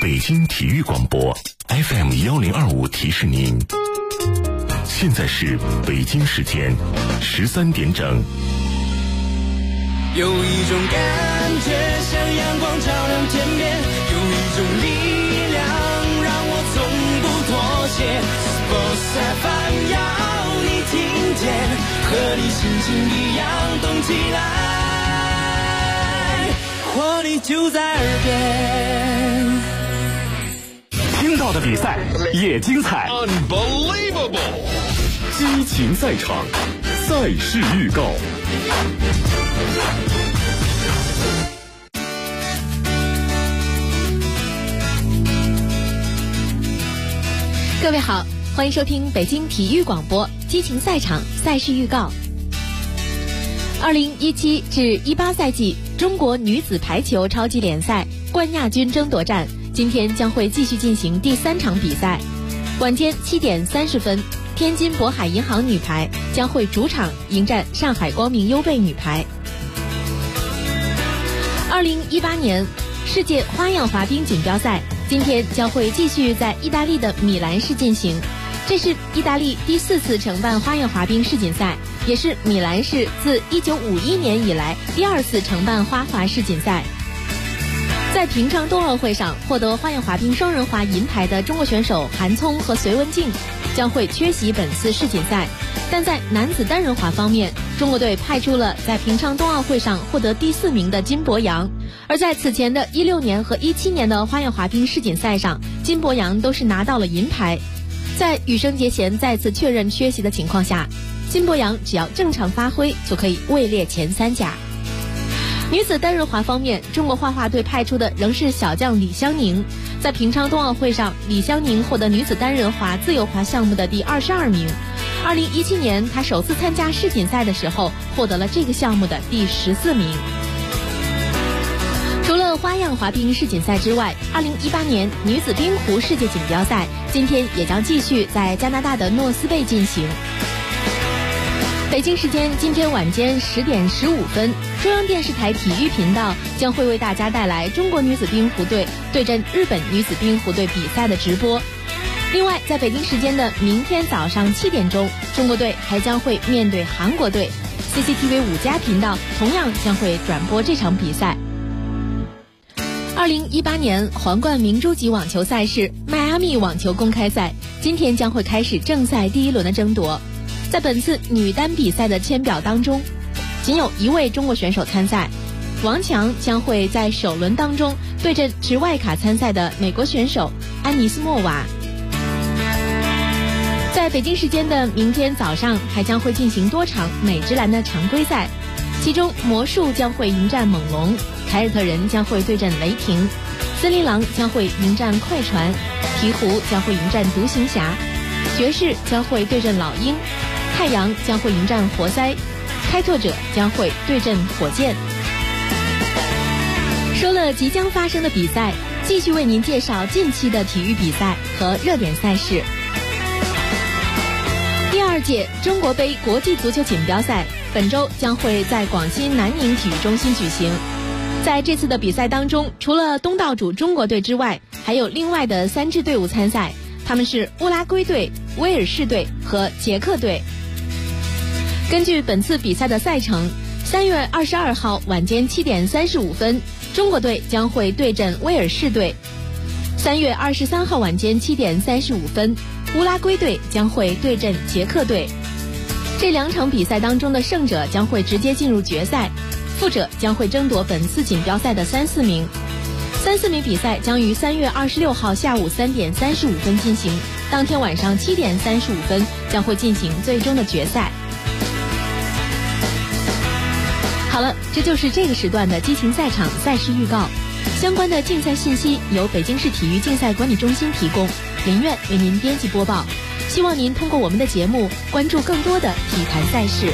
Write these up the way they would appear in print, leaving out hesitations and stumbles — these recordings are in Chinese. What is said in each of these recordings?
北京体育广播 FM1025提示您，现在是北京时间13点整。 有一种感觉像阳光照亮天边，有一种力量让我从不妥协。Sports FM 要你听见，和你心情一样动起来，活力就在耳边。 听到的比赛也精彩 Unbelievable 激情赛场，赛事预告。 各位好，欢迎收听北京体育广播激情赛场赛事预告。2017至18赛季中国女子排球超级联赛冠亚军争夺战今天将会继续进行第3场比赛。晚间7点30分，天津渤海银行女排将会主场迎战上海光明优贝女排。2018年世界花样滑冰锦标赛今天将会继续在意大利的米兰市进行，这是意大利第4次承办花样滑冰世锦赛，也是米兰市自1951年以来第2次承办花滑世锦赛。在平昌冬奥会上获得花样滑冰双人滑银牌的中国选手韩聪和隋文静将会缺席本次世锦赛，但在男子单人滑方面，中国队派出了在平昌冬奥会上获得第4名的金博洋，而在此前的16年和17年的花样滑冰世锦赛上，金博洋都是拿到了银牌。在羽生结弦再次确认缺席的情况下，金博洋只要正常发挥就可以位列前3甲。女子单人滑方面，中国花滑队派出的仍是小将李湘宁。在平昌冬奥会上，李湘宁获得女子单人滑自由滑项目的第22名。2017年，她首次参加世锦赛的时候，获得了这个项目的第14名。除了花样滑冰世锦赛之外，2018年女子冰壶世界锦标赛今天也将继续在加拿大的诺斯贝进行。北京时间今天晚间10点15分，中央电视台体育频道将会为大家带来中国女子冰壶队对阵日本女子冰壶队比赛的直播。另外，在北京时间的明天早上7点钟，中国队还将会面对韩国队， CCTV 5+频道同样将会转播这场比赛。2018年皇冠明珠级网球赛事迈阿密网球公开赛今天将会开始正赛第1轮的争夺。在本次女单比赛的签表当中，仅有1位中国选手参赛，王强将会在首轮当中对阵持外卡参赛的美国选手安妮斯莫娃。在北京时间的明天早上还将会进行多场美职篮的常规赛，其中魔术将会迎战猛龙，凯尔特人将会对阵雷霆，森林狼将会迎战快船，鹈鹕将会迎战独行侠，爵士将会对阵老鹰，太阳将会迎战活塞，开拓者将会对阵火箭。说了即将发生的比赛，继续为您介绍近期的体育比赛和热点赛事。第2届中国杯国际足球锦标赛本周将会在广西南宁体育中心举行。在这次的比赛当中，除了东道主中国队之外，还有另外的3支队伍参赛，他们是乌拉圭队、威尔士队和捷克队。根据本次比赛的赛程，3月22号晚间7点35分，中国队将会对阵威尔士队；3月23号晚间7点35分，乌拉圭队将会对阵捷克队。这2场比赛当中的胜者将会直接进入决赛，负者将会争夺本次锦标赛的3、4名。3、4名比赛将于3月26号下午3点35分进行，当天晚上7点35分将会进行最终的决赛。好了，这就是这个时段的激情赛场赛事预告。相关的竞赛信息由北京市体育竞赛管理中心提供，林苑为您编辑播报。希望您通过我们的节目关注更多的体坛赛事。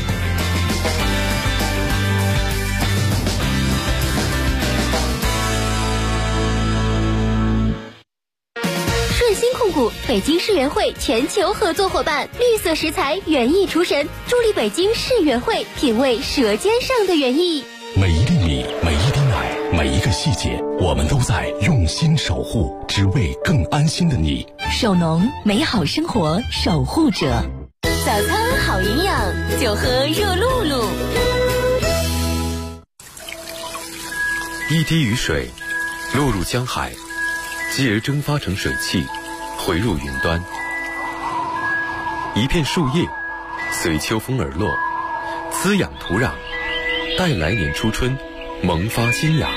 顺心控股北京世园会全球合作伙伴，绿色食材园艺厨神，助力北京世园会品味舌尖上的园艺。 每一粒米，每一滴奶，每每一个细节，我们都在用心守护，只为更安心的你。 守农，美好生活守护者。 早餐好营养，就喝热露露。 一滴雨水落入江海，继而蒸发成水汽，回入云端。一片树叶随秋风而落，滋养土壤，待来年初春萌发新芽。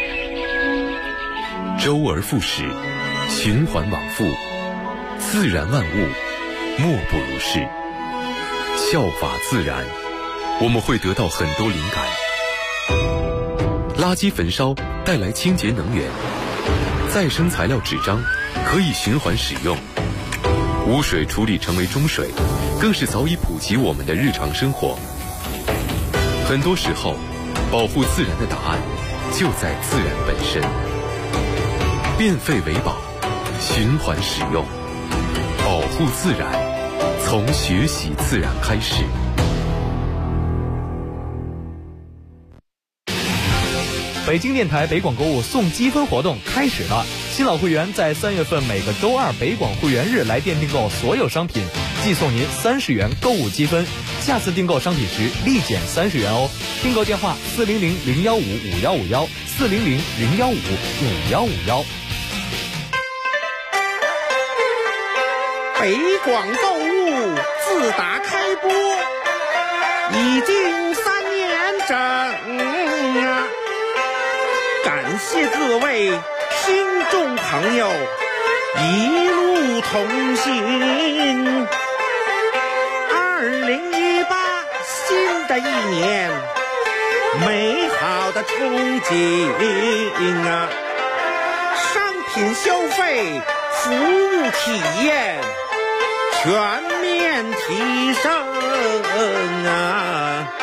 周而复始，循环往复，自然万物莫不如是。效法自然，我们会得到很多灵感。垃圾焚烧带来清洁能源，再生材料纸张可以循环使用，污水处理成为中水，更是早已普及我们的日常生活。很多时候，保护自然的答案就在自然本身。变废为宝，循环使用，保护自然，从学习自然开始。 北京电台北广购物送积分活动开始了，新老会员在3月份每个周二北广会员日来电订购所有商品，即送您30元购物积分，下次订购商品时立减30元哦。订购电话400-015-5151 400-015-5151。 北广购物自打开播已经3年整啊，感谢各位听众朋友一路同行。2018新的一年，美好的憧憬啊，商品消费，服务体验全面提升啊！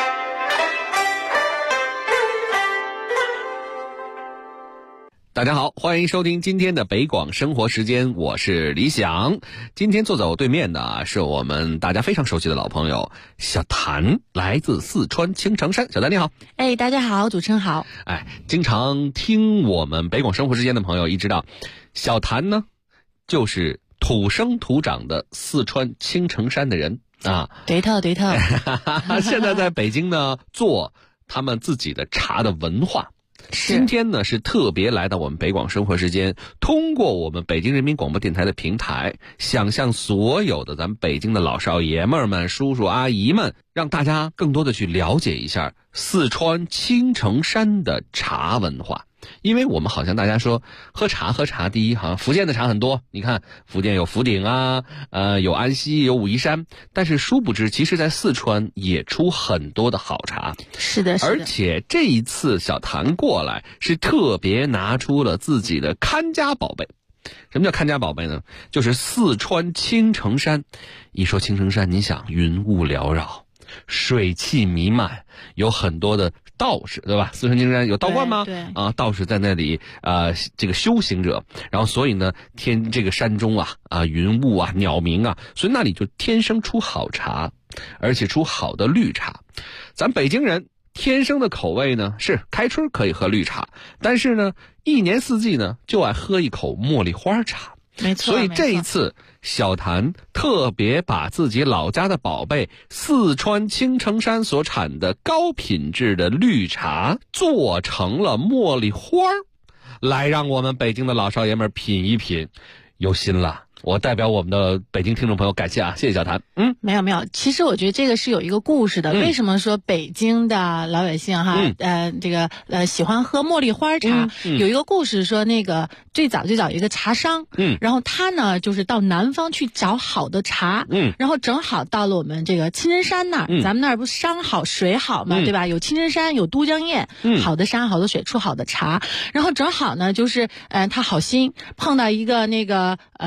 大家好，欢迎收听今天的北广生活时间，我是李想。今天坐在我对面的是我们大家非常熟悉的老朋友小谭，来自四川青城山。小谭你好。 大家好，主持人好。 经常听我们北广生活时间的朋友一知道，小谭呢就是土生土长的四川青城山的人啊。 对头。 现在在北京呢做他们自己的茶的文化。今天呢是特别来到我们北广生活时间，通过我们北京人民广播电台的平台，想向所有的咱们北京的老少爷们们、叔叔阿姨们，让大家更多的去了解一下四川青城山的茶文化。因为我们好像大家说喝茶，第一好像福建的茶很多，你看福建有福鼎啊，有安溪，有武夷山，但是殊不知其实在四川也出很多的好茶。 是的。 而且这一次小谭过来是特别拿出了自己的看家宝贝。什么叫看家宝贝呢？就是四川青城山。一说青城山，你想云雾缭绕，水汽弥漫，有很多的道士，对吧？四川青城山有道观吗？ 对道士在那里这个修行者，然后所以呢天这个山中云雾鸟鸣所以那里就天生出好茶，而且出好的绿茶。咱北京人天生的口味呢是开春可以喝绿茶，但是呢一年四季呢就爱喝一口茉莉花茶。 没错。 所以这一次小谭特别把自己老家的宝贝四川青城山所产的高品质的绿茶做成了茉莉花，来让我们北京的老少爷们品一品。有心了，我代表我们的北京听众朋友感谢谢谢小谭。 没有，其实我觉得这个是有一个故事的。为什么说北京的老百姓喜欢喝茉莉花茶？有一个故事说，那个最早一个茶商，然后他呢就是到南方去找好的茶，然后正好到了我们这个青城山那儿，咱们那儿不是山好水好嘛，对吧？有青城山，有都江堰，好的山好的水出好的茶，然后正好呢就是他好心碰到一个那个姑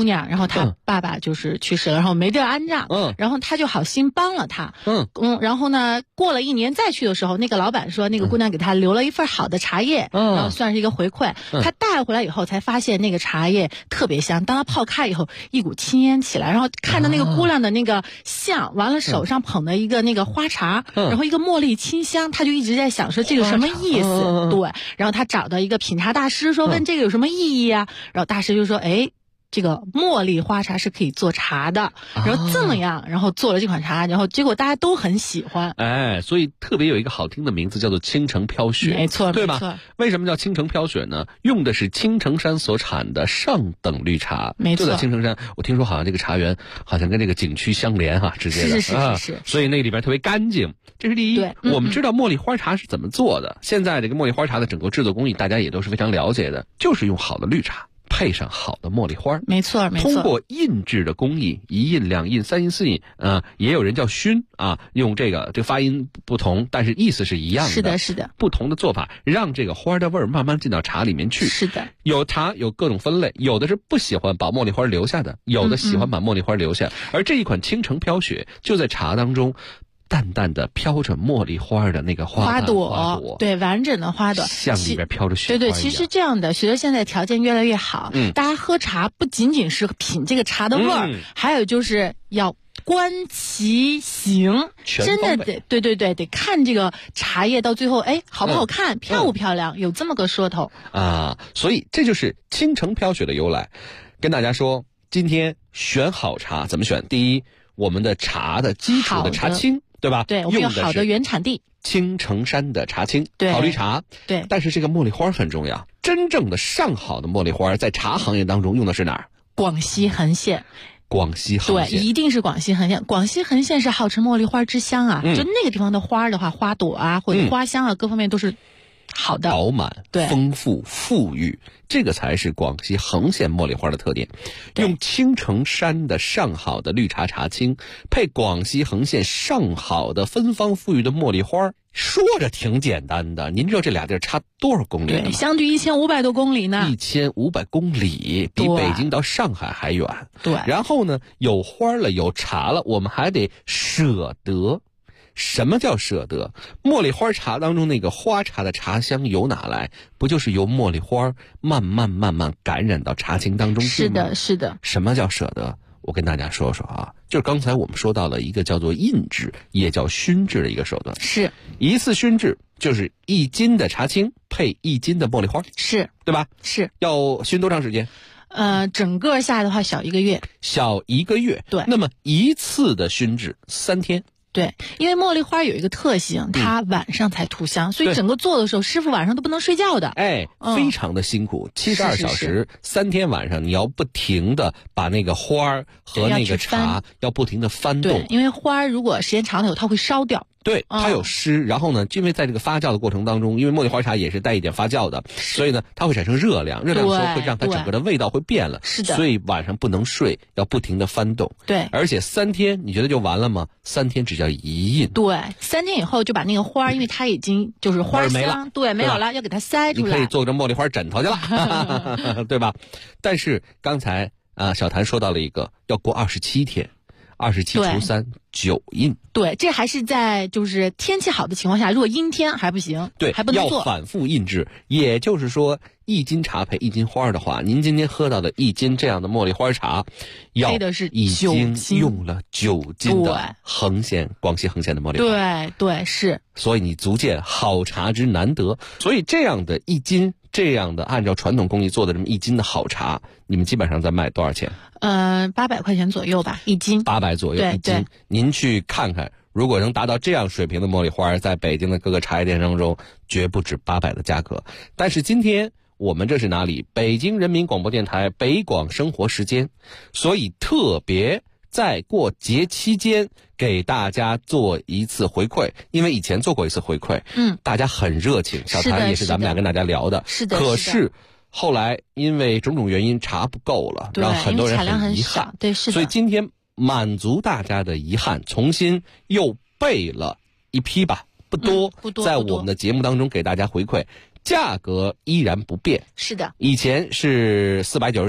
娘，然后她爸爸就是去世了，然后没地儿安葬，然后他就好心帮了她，然后呢，过了1年再去的时候，那个老板说那个姑娘给他留了一份好的茶叶，然后算是一个回馈。他带回来以后才发现那个茶叶特别香，当他泡开以后，一股青烟起来，然后看到那个姑娘的那个像，完了手上捧的一个那个花茶，然后一个茉莉清香，他就一直在想说这个什么意思？对，然后他找到一个品茶大师说问这个有什么意义啊？然后大师就说这个茉莉花茶是可以做茶的，然后这么样，然后做了这款茶，然后结果大家都很喜欢。 所以特别有一个好听的名字叫做青城飘雪， 没错， 对吧？为什么叫青城飘雪呢？用的是青城山所产的上等绿茶， 没错。 就在青城山，我听说好像这个茶园好像跟这个景区相连直接的， 是， 所以那里边特别干净。这是第一。我们知道茉莉花茶是怎么做的，现在这个茉莉花茶的整个制作工艺大家也都是非常了解的，就是用好的绿茶配上好的茉莉花， 没错。 通过印制的工艺，1印、2印、3印、4印，也有人叫熏用这个发音不同，但是意思是一样的。 是的。 不同的做法，让这个花的味儿慢慢进到茶里面去。 是的。 有茶有各种分类，有的是不喜欢把茉莉花留下的，有的喜欢把茉莉花留下。而这一款青城飘雪就在茶当中。淡淡的飘着茉莉花的那个花朵， 对，完整的花朵， 像里边飘着雪花一样。 对，其实这样的，随着现在条件越来越好，大家喝茶不仅仅是品这个茶的味儿，还有就是要观其形，真的得看这个茶叶到最后，好不好看，漂不漂亮，有这么个说头所以这就是青城飘雪的由来。跟大家说，今天选好茶怎么选？第一，我们的茶的基础的茶青。对吧？ 对，我们有好的原产地， 青城山的茶青， 对， 好绿茶， 对。 但是这个茉莉花很重要，真正的上好的茉莉花，在茶行业当中用的是哪儿？ 广西横县。 广西横县， 对，一定是广西横县。广西横县是号称茉莉花之乡就那个地方的花的话，花朵或者花香各方面都是好的， 饱满、丰富、富裕，这个才是广西横县茉莉花的特点。用青城山的上好的绿茶茶青，配广西横县上好的芬芳富裕的茉莉花，说着挺简单的。您知道这俩地儿差多少公里吗？ 对，相距1500多公里呢。 1500公里，比北京到上海还远。 对。 然后呢，有花了，有茶了，我们还得舍得。什么叫舍得？茉莉花茶当中那个花茶的茶香由哪来？不就是由茉莉花慢慢感染到茶青当中去吗？ 是的。 什么叫舍得？我跟大家说说就是刚才我们说到了一个叫做印制，也叫熏制的一个手段。 是一次熏制就是1斤的茶青配1斤的茉莉花， 是对吧？ 是。 要熏多长时间？ 整个下来的话小1个月。 小1个月。 对。 那么一次的熏制3天。 对，因为茉莉花有一个特性，它晚上才吐香，所以整个做的时候，师傅晚上都不能睡觉的。 非常的辛苦，72小时，3天晚上，你要不停的把那个花和那个茶要不停的翻动。 对，因为花如果时间长了以后，它会烧掉。 对，它有湿，然后呢，因为在这个发酵的过程当中，因为茉莉花茶也是带一点发酵的，所以呢，它会产生热量，热量的时候会让它整个的味道会变了。 是的。 所以晚上不能睡，要不停的翻动。 对。 而且3天，你觉得就完了吗？3天只叫1印。 对，3天以后就把那个花，因为它已经就是花香，没有了，要给它筛出来。 你可以做成茉莉花枕头去了，对吧？但是刚才小谭说到了一个，要过27天。27除3 9印。 对，这还是在就是天气好的情况下，如果阴天还不行， 对， 还不能做。 要反复印制，也就是说1斤茶配1斤花的话，您今天喝到的1斤这样的茉莉花茶，要已经用了9斤的广西横县的茉莉花。 对，是。 所以你足见好茶之难得。所以这样的1斤，这样的按照传统工艺做的这么1斤的好茶，你们基本上在卖多少钱 ？800块钱左右吧，1斤。 800左右1斤。您去看看，如果能达到这样水平的茉莉花，在北京的各个茶叶店当中，绝不止800的价格。但是今天我们这是哪里？北京人民广播电台北广生活时间，所以特别在过节期间给大家做一次回馈，因为以前做过一次回馈，大家很热情，小谭也是咱们俩跟大家聊的， 是的。 可是后来因为种种原因茶不够了，让很多人很遗憾， 对，是的。 所以今天满足大家的遗憾，重新又备了一批吧，不多，在我们的节目当中给大家回馈。价格依然不变， 是的， 以前是499，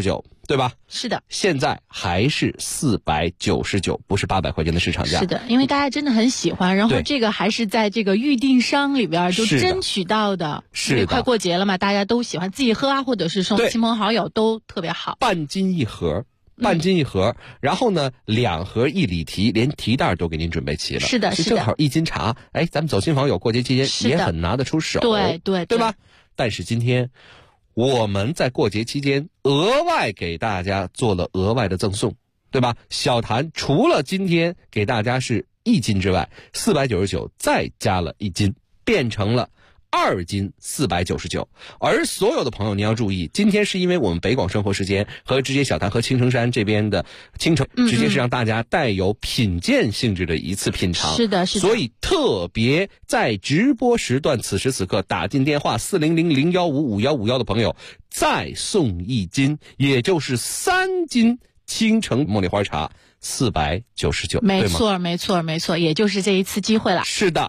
对吧？ 是的， 现在还是499，不是800块钱的市场价。 是的，因为大家真的很喜欢，然后这个还是在这个预定商里边就争取到的。 是的， 快过节了嘛，大家都喜欢自己喝啊，或者是送亲朋好友都特别好。 半斤一盒。然后呢，2盒1里提，连提袋都给您准备齐了。 是的，是的， 正好1斤茶，哎，咱们走亲访友过节期间也很拿得出手，对吧？但是今天我们在过节期间额外给大家做了额外的赠送，对吧？小谭除了今天给大家是1斤之外，499再加了1斤，变成了2斤499，而所有的朋友您要注意，今天是因为我们北广生活时间和直接小谭和青城山这边的青城，直接是让大家带有品鉴性质的一次品尝。 是的， 所以特别在直播时段，此时此刻打进电话400-015-5151的朋友，再送1斤，也就是3斤青城茉莉花茶。499， 没错，没错，没错，也就是这一次机会了。 是的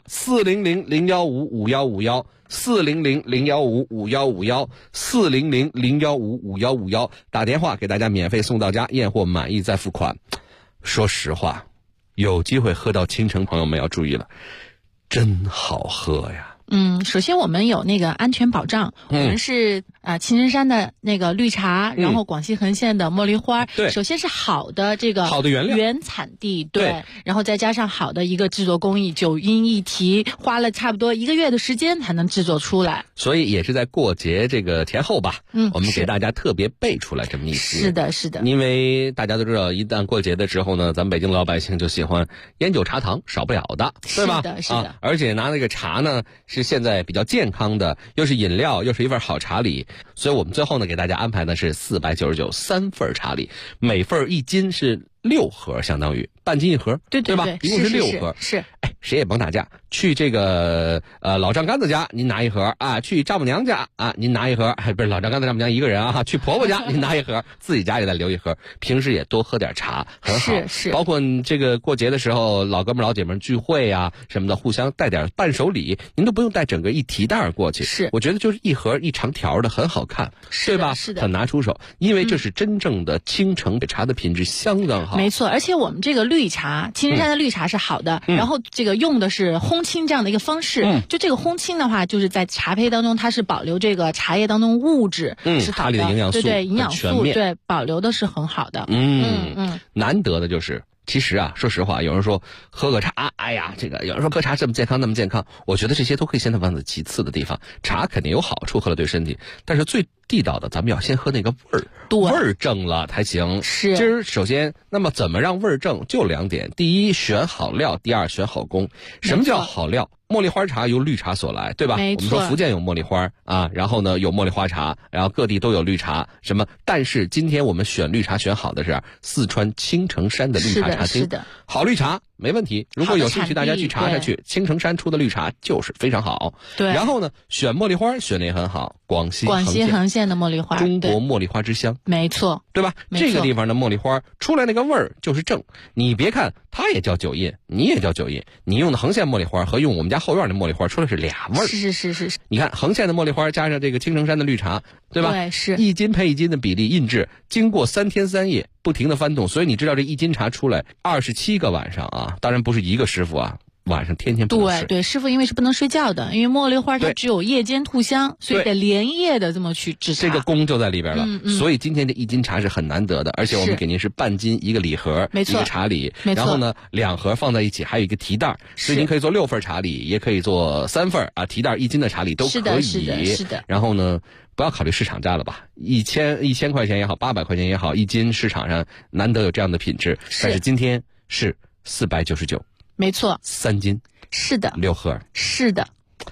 ，400-015-5151，400-015-5151，400-015-5151，打电话给大家免费送到家，验货满意再付款。说实话，有机会喝到青城，朋友们要注意了，真好喝呀。 首先我们有那个安全保障，我们是青城山的那个绿茶，然后广西横县的茉莉花， 对， 首先是好的这个好的原料原产地，对，然后再加上好的一个制作工艺，9音1提，花了差不多1个月的时间才能制作出来， 所以也是在过节这个前后吧，我们给大家特别备出来这么一些。 是的，是的， 因为大家都知道，一旦过节的时候呢，咱们北京老百姓就喜欢烟酒茶糖，少不了的，对吧？ 是的，是的， 而且拿那个茶呢，是现在比较健康的，又是饮料，又是一份好茶礼，所以我们最后呢给大家安排的是499 3份茶礼，每份1斤是6盒，相当于半斤1盒， 对吧？一共是6盒。 是， 哎，谁也甭打架，去这个老丈杆子家您拿1盒啊，去丈母娘家啊您拿1盒，不是老丈杆子丈母娘一个人啊，去婆婆家您拿1盒，自己家里再留1盒，平时也多喝点茶，很好。 是， 包括这个过节的时候，老哥们老姐们聚会啊什么的，互相带点伴手礼，您都不用带整个1提袋过去。 是， 我觉得就是1盒1长条的，很好看，对吧？ 是的， 很拿出手，因为这是真正的青城茶的品质相当好。 没错，而且我们这个绿茶，青城山的绿茶是好的，然后这个用的是烘青这样的一个方式，就这个烘青的话，就是在茶胚当中它是保留这个茶叶当中物质，是好的， 茶里的营养素， 对，营养素，对，保留的是很好的。 难得的就是。其实啊，说实话，有人说喝个茶，哎呀，这个有人说喝茶这么健康那么健康，我觉得这些都可以先放在其次的地方。茶肯定有好处，喝了对身体，但是最地道的，咱们要先喝那个味儿，味儿正了才行。 是。 今儿首先，那么怎么让味儿正？就2点：第一，选好料；第二，选好工。什么叫好料？茉莉花茶由绿茶所来，对吧？ 没错。 我们说福建有茉莉花啊，然后呢有茉莉花茶，然后各地都有绿茶，什么？但是今天我们选绿茶选好的是四川青城山的绿茶茶青， 是的， 好绿茶没问题。如果有兴趣，大家去查查去，青城山出的绿茶就是非常好。 对。 然后呢，选茉莉花选的也很好，广西横县的茉莉花， 中国茉莉花之乡， 没错， 对吧？这个地方的茉莉花出来那个味儿就是正。你别看它也叫9印，你也叫9印，你用的横县茉莉花和用我们家后院的茉莉花出来是俩味儿。 是。 你看横县的茉莉花加上这个青城山的绿茶，对吧？ 对，是 1斤配1斤的比例印制，经过3天3夜不停的翻动，所以你知道这1斤茶出来27个晚上啊，当然不是一个师傅啊。晚上天天不能睡。 对，师傅因为是不能睡觉的，因为茉莉花它只有夜间吐香，所以得连夜的这么去制茶。 这个功就在里边了。所以今天这1斤茶是很难得的，而且我们给您是半斤一个礼盒， 没错， 一个茶礼，然后呢2盒放在一起，还有一个提袋，所以您可以做6份茶礼，也可以做3份啊，提袋1斤的茶礼都可以。 是的。 然后呢，不要考虑市场价了吧，1000块钱也好，800块钱也好，1斤市场上难得有这样的品质，但是今天是499。 没错 ，3斤， 是的 ，6盒， 是的。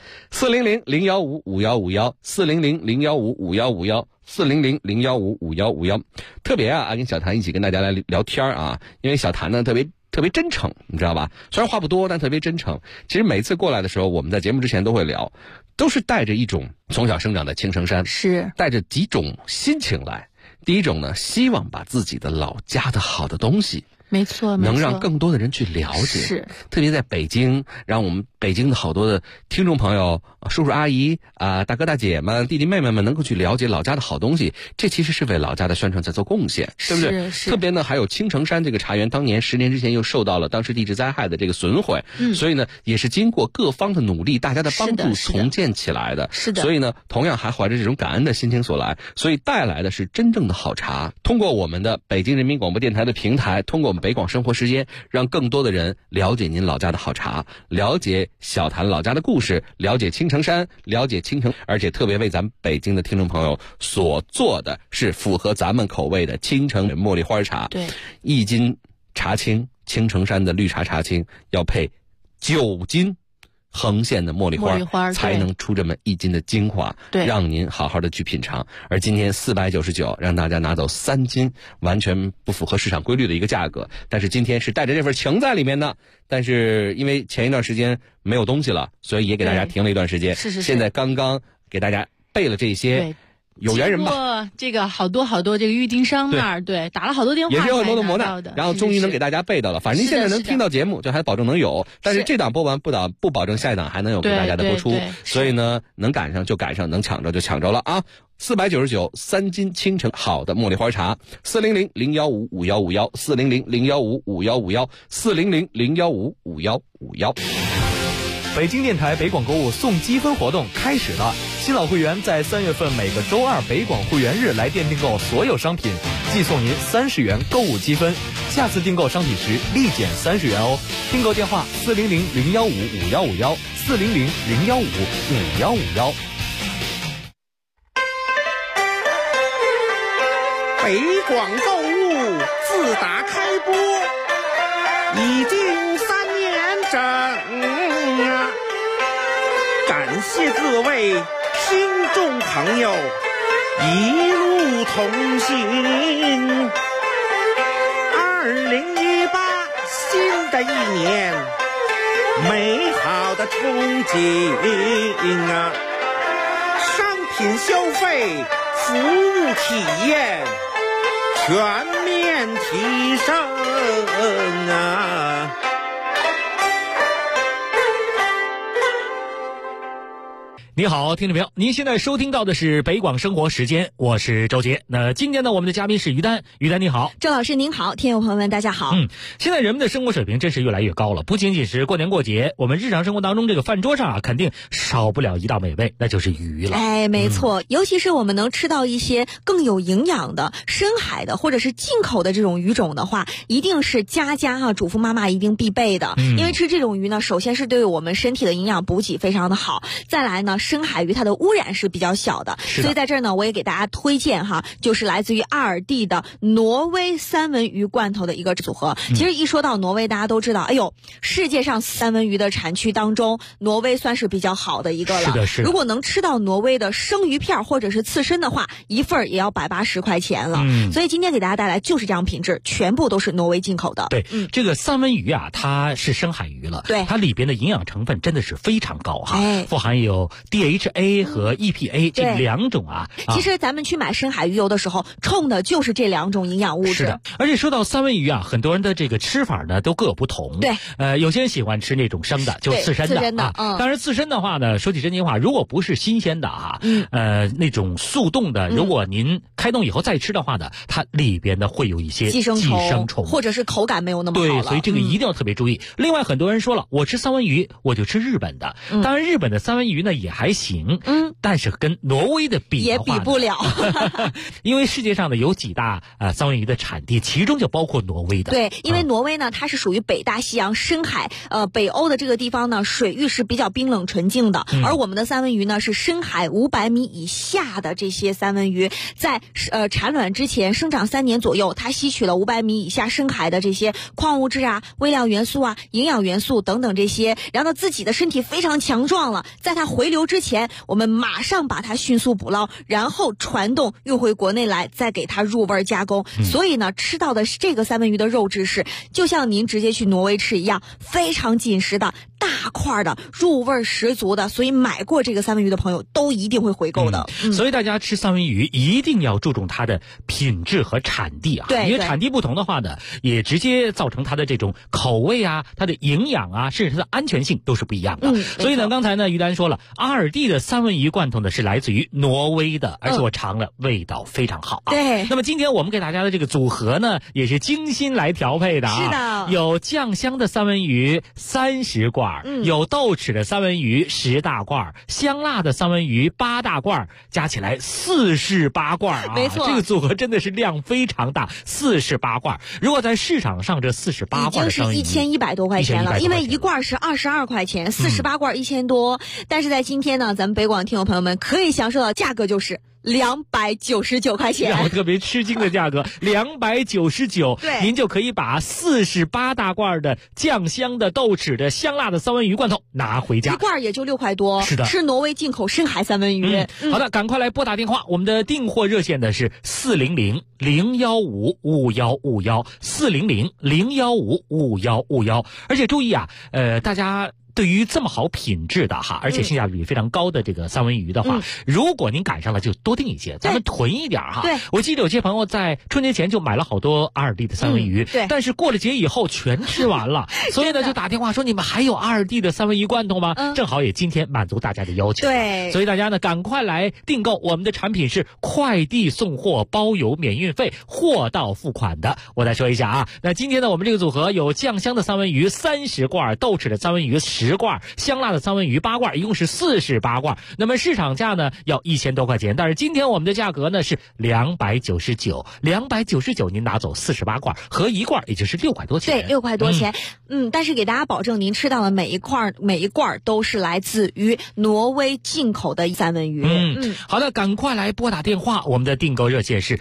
400-015-5151，400-015-5151，400-015-5151。特别啊，跟小谭一起跟大家来聊天啊，因为小谭呢特别真诚，你知道吧？虽然话不多，但特别真诚。其实每次过来的时候，我们在节目之前都会聊，都是带着一种从小生长在青城山， 是带着几种心情来。第一种呢，希望把自己的老家的好的东西。 没错， 能让更多的人去了解。 是， 特别在北京，让我们北京的好多的听众朋友、叔叔阿姨大哥大姐们、弟弟妹妹们能够去了解老家的好东西，这其实是为老家的宣传在做贡献，对不对？ 是。 特别呢，还有青城山这个茶园，当年10年之前又受到了当时地质灾害的这个损毁，所以呢，也是经过各方的努力，大家的帮助重建起来的。 是的。 所以呢，同样还怀着这种感恩的心情所来，所以带来的是真正的好茶。通过我们的北京人民广播电台的平台，通过我们北广生活时间，让更多的人了解您老家的好茶，了解小坛老家的故事，了解青城山，了解青城，而且特别为咱们北京的听众朋友所做的是符合咱们口味的青城茉莉花茶。 对 ，1斤茶青，青城山的绿茶茶青要配9斤横线的茉莉花才能出这么1斤的精华， 对， 让您好好的去品尝。而今天499让大家拿走3斤，完全不符合市场规律的一个价格。但是今天是带着这份情在里面的，但是因为前一段时间没有东西了，所以也给大家停了一段时间。 是。 现在刚刚给大家备了这些。有缘人吧， 这个好多这个郁金商那儿，对，打了好多电话， 也是有很多的磨难，然后终于能给大家备到了。反正您现在能听到节目，就还保证能有，但是这档播完不保证下一档还能有给大家的播出，所以呢，能赶上就赶上，能抢着就抢着了啊！499 3斤青城好的茉莉花茶，400-015-5151，400-015-5151，400-015-5151。 北京电台北广购物送积分活动开始了，新老会员在3月份每个周2北广会员日来店订购所有商品，寄送您30元购物积分，下次订购商品时立减30元哦。订购电话400-015-5151，400-015-5151。 北广购物自打开播已经3年整啊，感谢各位听众朋友一路同行。2018新的一年，美好的憧憬啊，商品消费、服务体验全面提升啊！ 你好，听众朋友，您现在收听到的是北广生活时间，我是周杰。那今天呢，我们的嘉宾是于丹，于丹你好。 周老师您好，听友朋友们大家好。 现在人们的生活水平真是越来越高了，不仅仅是过年过节，我们日常生活当中这个饭桌上肯定少不了一道美味，那就是鱼了。 哎，没错，尤其是我们能吃到一些更有营养的深海的或者是进口的这种鱼种的话，一定是家主妇妈妈一定必备的。因为吃这种鱼呢，首先是对我们身体的营养补给非常的好，再来呢，深海鱼它的污染是比较小的，所以在这儿呢，我也给大家推荐就是来自于阿尔蒂的挪威三文鱼罐头的一个组合。其实一说到挪威，大家都知道，哎呦，世界上三文鱼的产区当中，挪威算是比较好的一个了。是的。如果能吃到挪威的生鱼片或者是刺身的话，一份也要180块钱了。所以今天给大家带来就是这样品质，全部都是挪威进口的。 对，这个三文鱼啊，它是深海鱼了， 对， 它里边的营养成分真的是非常高富含有 DHA 和 EPA 这2种其实咱们去买深海鱼油的时候，冲的就是这2种营养物质。 是的，而且说到三文鱼啊，很多人的这个吃法呢都各有不同。 对， 有些人喜欢吃那种生的，就刺身的当然刺身的话呢，说起真心话，如果不是新鲜的那种速冻的，如果您开冻以后再吃的话呢，它里边呢会有一些寄生虫， 或者是口感没有那么好了。 对，所以这个一定要特别注意。另外，很多人说了，我吃三文鱼我就吃日本的，当然日本的三文鱼呢也还行，但是跟挪威的比的话也比不了因为世界上呢有几大三文鱼的产地，其中就包括挪威的。 对，因为挪威呢它是属于北大西洋深海北欧的这个地方呢，水域是比较冰冷纯净的，而我们的三文鱼呢是深海500米以下的这些三文鱼，在产卵之前生长3年左右，它吸取了500米以下深海的这些矿物质微量元素营养元素等等这些，然后自己的身体非常强壮了，在它回流之前，我们马上把它迅速捕捞，然后传动运回国内来，再给它入味加工。所以呢，吃到的这个三文鱼的肉质是就像您直接去挪威吃一样，非常紧实的大块的，入味十足的，所以买过这个三文鱼的朋友都一定会回购的。 所以大家吃三文鱼一定要注重它的品质和产地啊， 对， 因为产地不同的话呢，也直接造成它的这种口味啊、它的营养啊，甚至它的安全性都是不一样的。所以呢，刚才呢于丹说了，阿尔蒂的三文鱼罐头呢是来自于挪威的，而且我尝了，味道非常好啊。 对。 那么今天我们给大家的这个组合呢，也是精心来调配的啊。 是的。 有酱香的三文鱼30罐，有豆豉的三文鱼10大罐，香辣的三文鱼8大罐，加起来48罐啊。 没错， 这个组合真的是量非常大，48罐。如果在市场上这48罐的三文鱼已经是1100多块钱了，因为一罐是22块钱，48罐1000多。但是在今天呢，咱们北广听友朋友们可以享受到价格就是299块钱， 让我特别吃惊的价格，299， 对， 您就可以把48大罐的酱香的、豆豉的、香辣的三文鱼罐头拿回家， 一罐也就6块多， 是的， 是挪威进口深海三文鱼。 好的，赶快来拨打电话，我们的订货热线呢是400-015-5151，400-015-5151，而且注意啊，大家。对于这么好品质的哈，而且性价比非常高的这个三文鱼的话，如果您赶上了，就多订一些，咱们囤一点哈。 对， 我记得有些朋友在春节前就买了好多阿尔蒂的三文鱼， 对， 但是过了节以后全吃完了，所以呢就打电话说你们还有阿尔蒂的三文鱼罐头吗？正好也今天满足大家的要求。 对， 所以大家呢赶快来订购，我们的产品是快递送货包邮免运费，货到付款的。我再说一下啊，那今天呢我们这个组合有酱香的三文鱼30罐，豆豉的三文鱼10罐，香辣的三文鱼8罐，一共是48罐。那么市场价呢要1000多块钱，但是今天我们的价格呢是299，299您拿走48罐，合一罐也就是6块多钱。 对，6块多钱。但是给大家保证，您吃到的每一罐都是来自于挪威进口的三文鱼。 好的，赶快来拨打电话，我们的订购热线是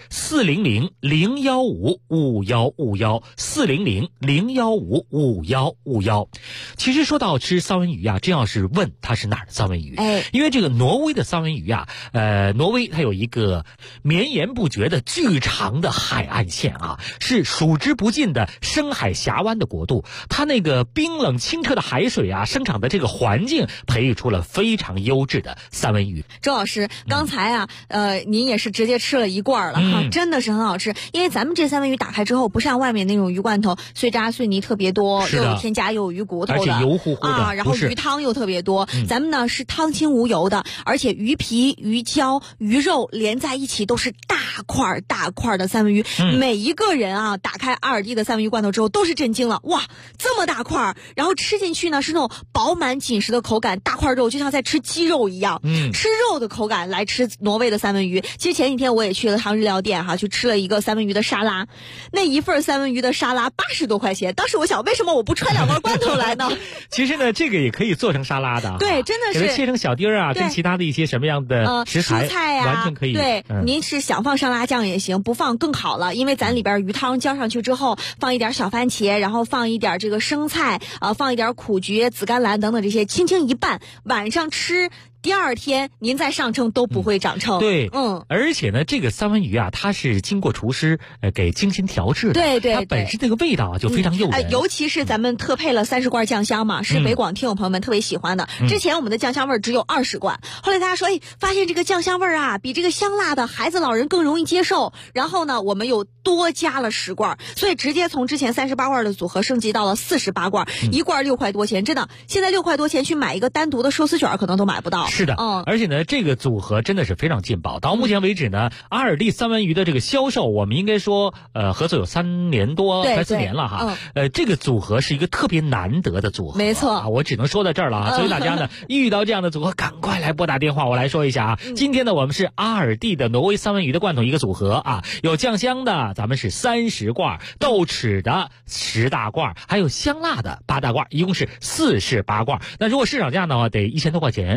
400-015-5151，400-015-5151。其实说到吃三文鱼啊，真要是问它是哪儿的三文鱼，因为这个挪威的三文鱼啊，挪威它有一个绵延不绝的巨长的海岸线啊，是数之不尽的深海峡湾的国度，它那个冰冷清澈的海水啊，生长的这个环境，培育出了非常优质的三文鱼。 周老师，刚才啊，您也是直接吃了一罐了哈，真的是很好吃。因为咱们这三文鱼打开之后，不像外面那种鱼罐头碎渣碎泥特别多，又有添加又有鱼骨头的， 而且油乎乎的啊，然后鱼汤又特别多。咱们呢是汤清无油的，而且鱼皮、鱼胶、鱼肉连在一起都是大块的三文鱼。每一个人啊，打开阿尔蒂的三文鱼罐头之后都是震惊了，哇，这么大块，然后吃进去呢是那种饱满紧实的口感，大块肉就像在吃鸡肉一样，吃肉的口感来吃挪威的三文鱼。其实前几天我也去了趟日料店哈，去吃了一个三文鱼的沙拉，那一份三文鱼的沙拉80多块钱。当时我想，为什么我不揣2包罐头来呢？ 其实呢，这个也可以做成沙拉的， 对，真的是给它切成小丁儿啊，跟其他的一些什么样的食材， 蔬菜啊， 完全可以。 对，您是想放沙拉酱也行，不放更好了，因为咱里边鱼汤浇上去之后，放一点小番茄，然后放一点这个生菜放一点苦菊、紫甘蓝等等这些，轻轻一拌，晚上吃。第二天您再上称都不会长称。 对，而且呢，这个三文鱼啊，它是经过厨师给精心调制的， 对， 它本身这个味道啊就非常诱人。 尤其是咱们特配了30罐酱香嘛，是北广听友朋友们特别喜欢的。之前我们的酱香味只有20罐，后来大家说，发现这个酱香味啊，比这个香辣的孩子老人更容易接受。然后呢，我们又多加了10罐，所以直接从之前38罐的组合升级到了48罐，一罐6块多钱，真的，现在6块多钱去买一个单独的寿司卷可能都买不到。 是的，而且呢，这个组合真的是非常劲爆。到目前为止呢，阿尔蒂三文鱼的这个销售，我们应该说，合作有3年多，快4年了哈。这个组合是一个特别难得的组合， 没错， 我只能说到这儿了啊。所以大家呢，遇到这样的组合，赶快来拨打电话，我来说一下啊。今天呢，我们是阿尔蒂的挪威三文鱼的罐头一个组合啊，有酱香的，咱们是30罐，豆豉的10大罐，还有香辣的8大罐，一共是48罐。那如果市场价的话，得1000多块钱，但是今天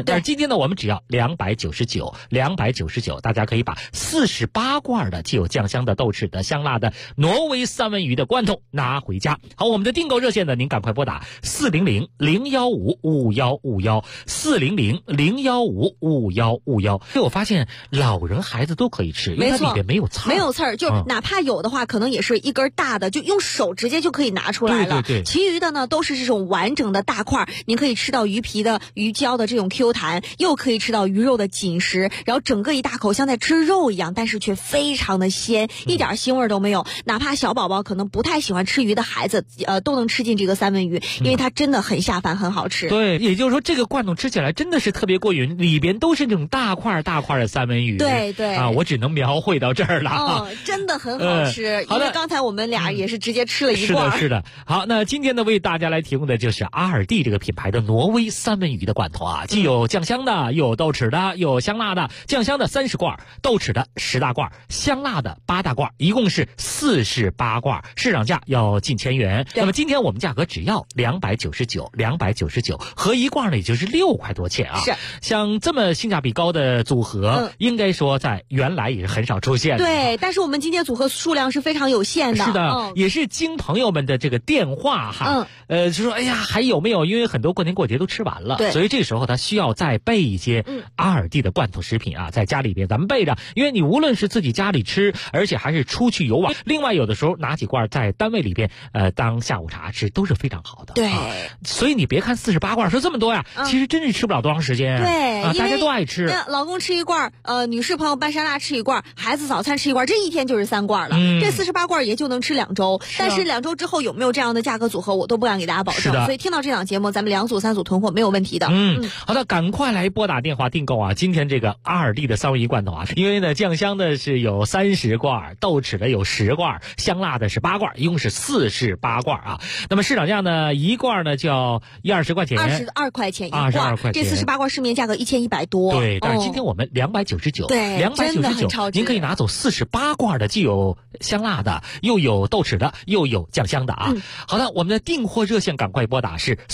天呢，我们只要299，大家可以把48罐的既有酱香的、豆豉的、香辣的挪威三文鱼的罐头拿回家。好，我们的订购热线呢，您赶快拨打400-015-5151，400-015-5151。所以我发现老人孩子都可以吃，因为它里面没有刺儿， 没有刺儿，就哪怕有的话，可能也是一根大的，就用手直接就可以拿出来了。 对。 其余的呢都是这种完整的大块，您可以吃到鱼皮的、鱼胶的这种 Q 弹，又可以吃到鱼肉的紧实，然后整个一大口像在吃肉一样，但是却非常的鲜，一点腥味都没有。哪怕小宝宝可能不太喜欢吃鱼的孩子，都能吃进这个三文鱼，因为它真的很下饭，很好吃。 对，也就是说这个罐头吃起来真的是特别过瘾，里边都是这种大块的三文鱼。 对啊， 我只能描绘到这儿了。 真的很好吃。因为刚才我们俩也是直接吃了一罐。 是的。好，那今天呢为大家来提供的就是阿尔蒂这个品牌的挪威三文鱼的罐头啊，既有酱香的，又有豆豉的，又有香辣的。酱香的30罐，豆豉的10大罐，香辣的8大罐，一共是48罐，市场价要近1000元。那么今天我们价格只要299，合一罐呢也就是6块多钱啊。 是， 像这么性价比高的组合，应该说在原来也是很少出现的。 对，但是我们今天组合数量是非常有限的。 是的，也是经朋友们的这个电话哈，就说哎呀还有没有？因为很多过年过节都吃完了，所以这时候他需要再备一些阿尔蒂的罐头食品啊，在家里边咱们备着，因为你无论是自己家里吃，而且还是出去游玩，另外有的时候拿几罐在单位里边当下午茶吃都是非常好的。 对， 所以你别看48罐说这么多呀，其实真是吃不了多长时间。 对， 大家都爱吃。 老公吃一罐，女士朋友拌沙拉吃一罐，孩子早餐吃一罐，这一天就是3罐了。这48罐也就能吃2周，但是2周之后有没有这样的价格组合，我都不敢给大家保证。所以听到这档节目，咱们2组3组囤货没有问题的。 好的，赶快来拨打电话订购啊！今天这个阿尔蒂的三文鱼罐头啊，因为呢酱香的是有30罐，豆豉的有10罐，香辣的是8罐，一共是48罐啊。那么市场价呢，一罐呢就要120块钱 ，22块钱一罐 ，22块钱。 这48罐市面价格1100多。 对，但是今天我们299， 对 ，299，您可以拿走48罐的，既有香辣的，又有豆豉的，又有酱香的啊。好的，我们的订货热线赶快拨打是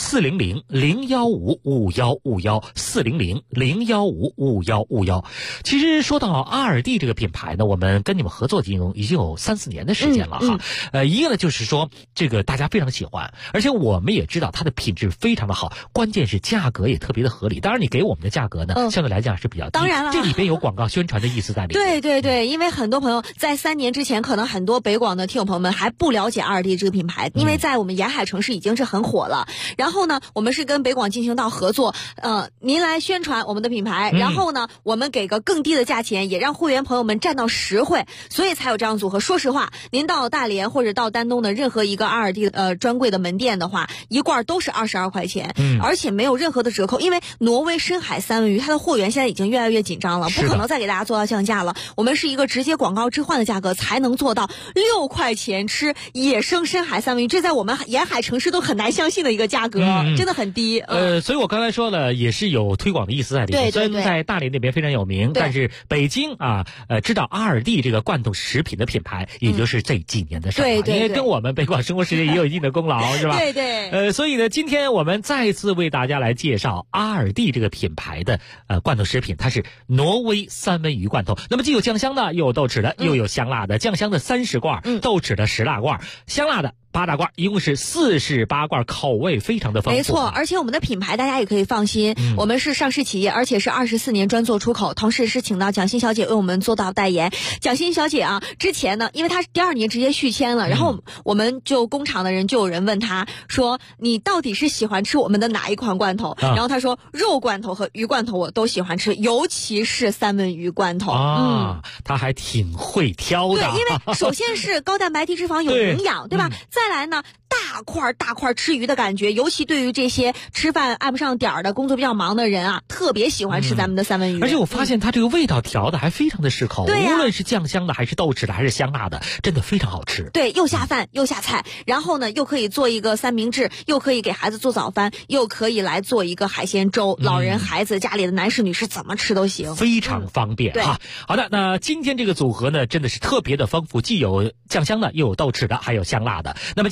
400-015-5151，400-015-5151。其实说到阿尔蒂这个品牌呢，我们跟你们合作已经有3-4年的时间了哈。一个呢就是说这个大家非常喜欢，而且我们也知道它的品质非常的好，关键是价格也特别的合理。当然你给我们的价格呢，相对来讲是比较低， 当然了， 这里边有广告宣传的意思在里面。 对，因为很多朋友在3年之前，可能很多北广的听友朋友们还不了解阿尔蒂这个品牌，因为在我们沿海城市已经是很火了。然后呢，我们是跟北广进行到合作，您来宣传我们的品牌，然后呢，我们给个更低的价钱，也让会员朋友们占到实惠，所以才有这样组合。说实话，您到大连或者到丹东的任何一个阿尔蒂专柜的门店的话，一罐都是22块钱，而且没有任何的折扣，因为挪威深海三文鱼它的货源现在已经越来越紧张了，不可能再给大家做到降价了。我们是一个直接广告置换的价格，才能做到6块钱吃野生深海三文鱼，这在我们沿海城市都很难相信的一个价格，真的很低。 所以我刚才说了，也是有推广的意思在里面。虽然在大连那边非常有名，但是北京啊，知道阿尔蒂这个罐头食品的品牌，也就是这几年的事儿，因为跟我们北广生活时间也有一定的功劳，是吧？ 对。 所以呢，今天我们再次为大家来介绍阿尔蒂这个品牌的罐头食品，它是挪威三文鱼罐头。那么既有酱香的，又有豆豉的，又有香辣的。酱香的30罐，豆豉的10大罐，香辣的8大罐，一共是48罐，口味非常的丰富。 没错，而且我们的品牌大家也可以放心，我们是上市企业，而且是24年专做出口，同时是请到蒋欣小姐为我们做到代言。蒋欣小姐啊，之前呢，因为她第2年直接续签了，然后我们就工厂的人就有人问她说，你到底是喜欢吃我们的哪一款罐头？然后她说肉罐头和鱼罐头我都喜欢吃，尤其是三文鱼罐头。 她还挺会挑的。 对，因为首先是高蛋白低脂肪有营养，对吧？再来呢，大块吃鱼的感觉，尤其对于这些吃饭按不上点儿的工作比较忙的人啊，特别喜欢吃咱们的三文鱼。 而且我发现它这个味道调的还非常的适口，无论是酱香的还是豆豉的还是香辣的，真的非常好吃。 对，又下饭又下菜，然后呢又可以做一个三明治，又可以给孩子做早饭，又可以来做一个海鲜粥，老人孩子家里的男士女士怎么吃都行， 非常方便哈。好的，那今天这个组合呢真的是特别的丰富，既有酱香的，又有豆豉的，还有香辣的。那么酱香的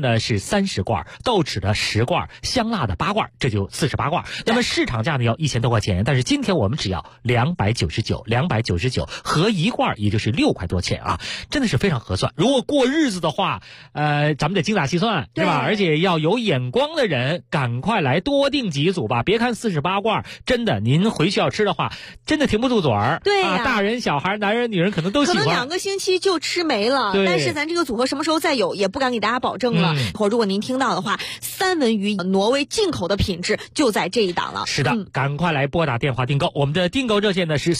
呢是30罐，豆豉的10罐，香辣的8罐，这就48罐。那么市场价呢要1000多块钱，但是今天我们只要299，合1罐也就是6块多钱啊，真的是非常合算。如果过日子的话，咱们得精打细算，是吧？而且要有眼光的人，赶快来多订几组吧。别看48罐，真的您回去要吃的话，真的停不住嘴儿。 对呀， 大人小孩、男人女人可能都喜欢。 可能2个星期就吃没了，但是咱这个组合什么时候再有，也不敢给大家保证了。或如果您听到的话，三文鱼挪威进口的品质就在这一档了。 是的，赶快来拨打电话订购。我们的订购热线呢是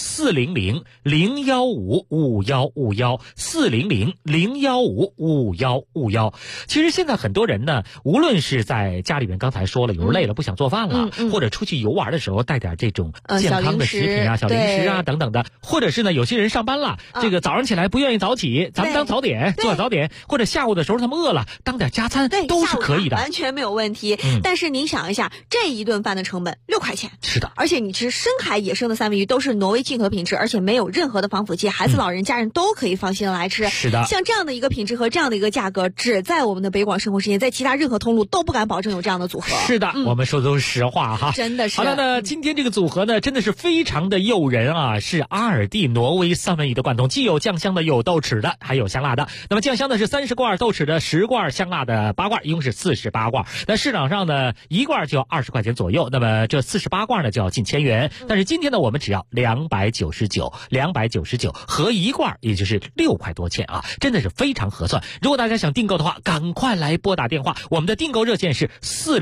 400-015-5151，400-015-5151。其实现在很多人呢，无论是在家里面，刚才说了，有人累了不想做饭了，或者出去游玩的时候带点这种健康的食品啊、小零食啊等等的，或者是呢，有些人上班了，这个早上起来不愿意早起，咱们当早点，做早点，或者下午的时候他们饿了，当点加餐，都是可以的， 完全没有问题。但是您想一下，这一顿饭的成本6块钱， 是的， 而且你吃深海野生的三文鱼都是挪威进口品质，而且没有任何的防腐剂，孩子、老人、家人都可以放心的来吃。 是的， 像这样的一个品质和这样的一个价格，只在我们的北广生活时间，在其他任何通路都不敢保证有这样的组合。 是的，我们说的都是实话哈， 真的是。 好了，那今天这个组合呢，真的是非常的诱人啊，是阿尔蒂挪威三文鱼的贯通，既有酱香的，有豆豉的，还有香辣的。那么酱香的是30罐，豆豉的10罐，香辣的8罐，一共是48罐。那市场上呢，1罐就要20块钱左右，那么这48罐呢就要近1000元。但是今天呢，我们只要299，合1罐也就是6块多钱啊，真的是非常合算。如果大家想订购的话，赶快来拨打电话，我们的订购热线是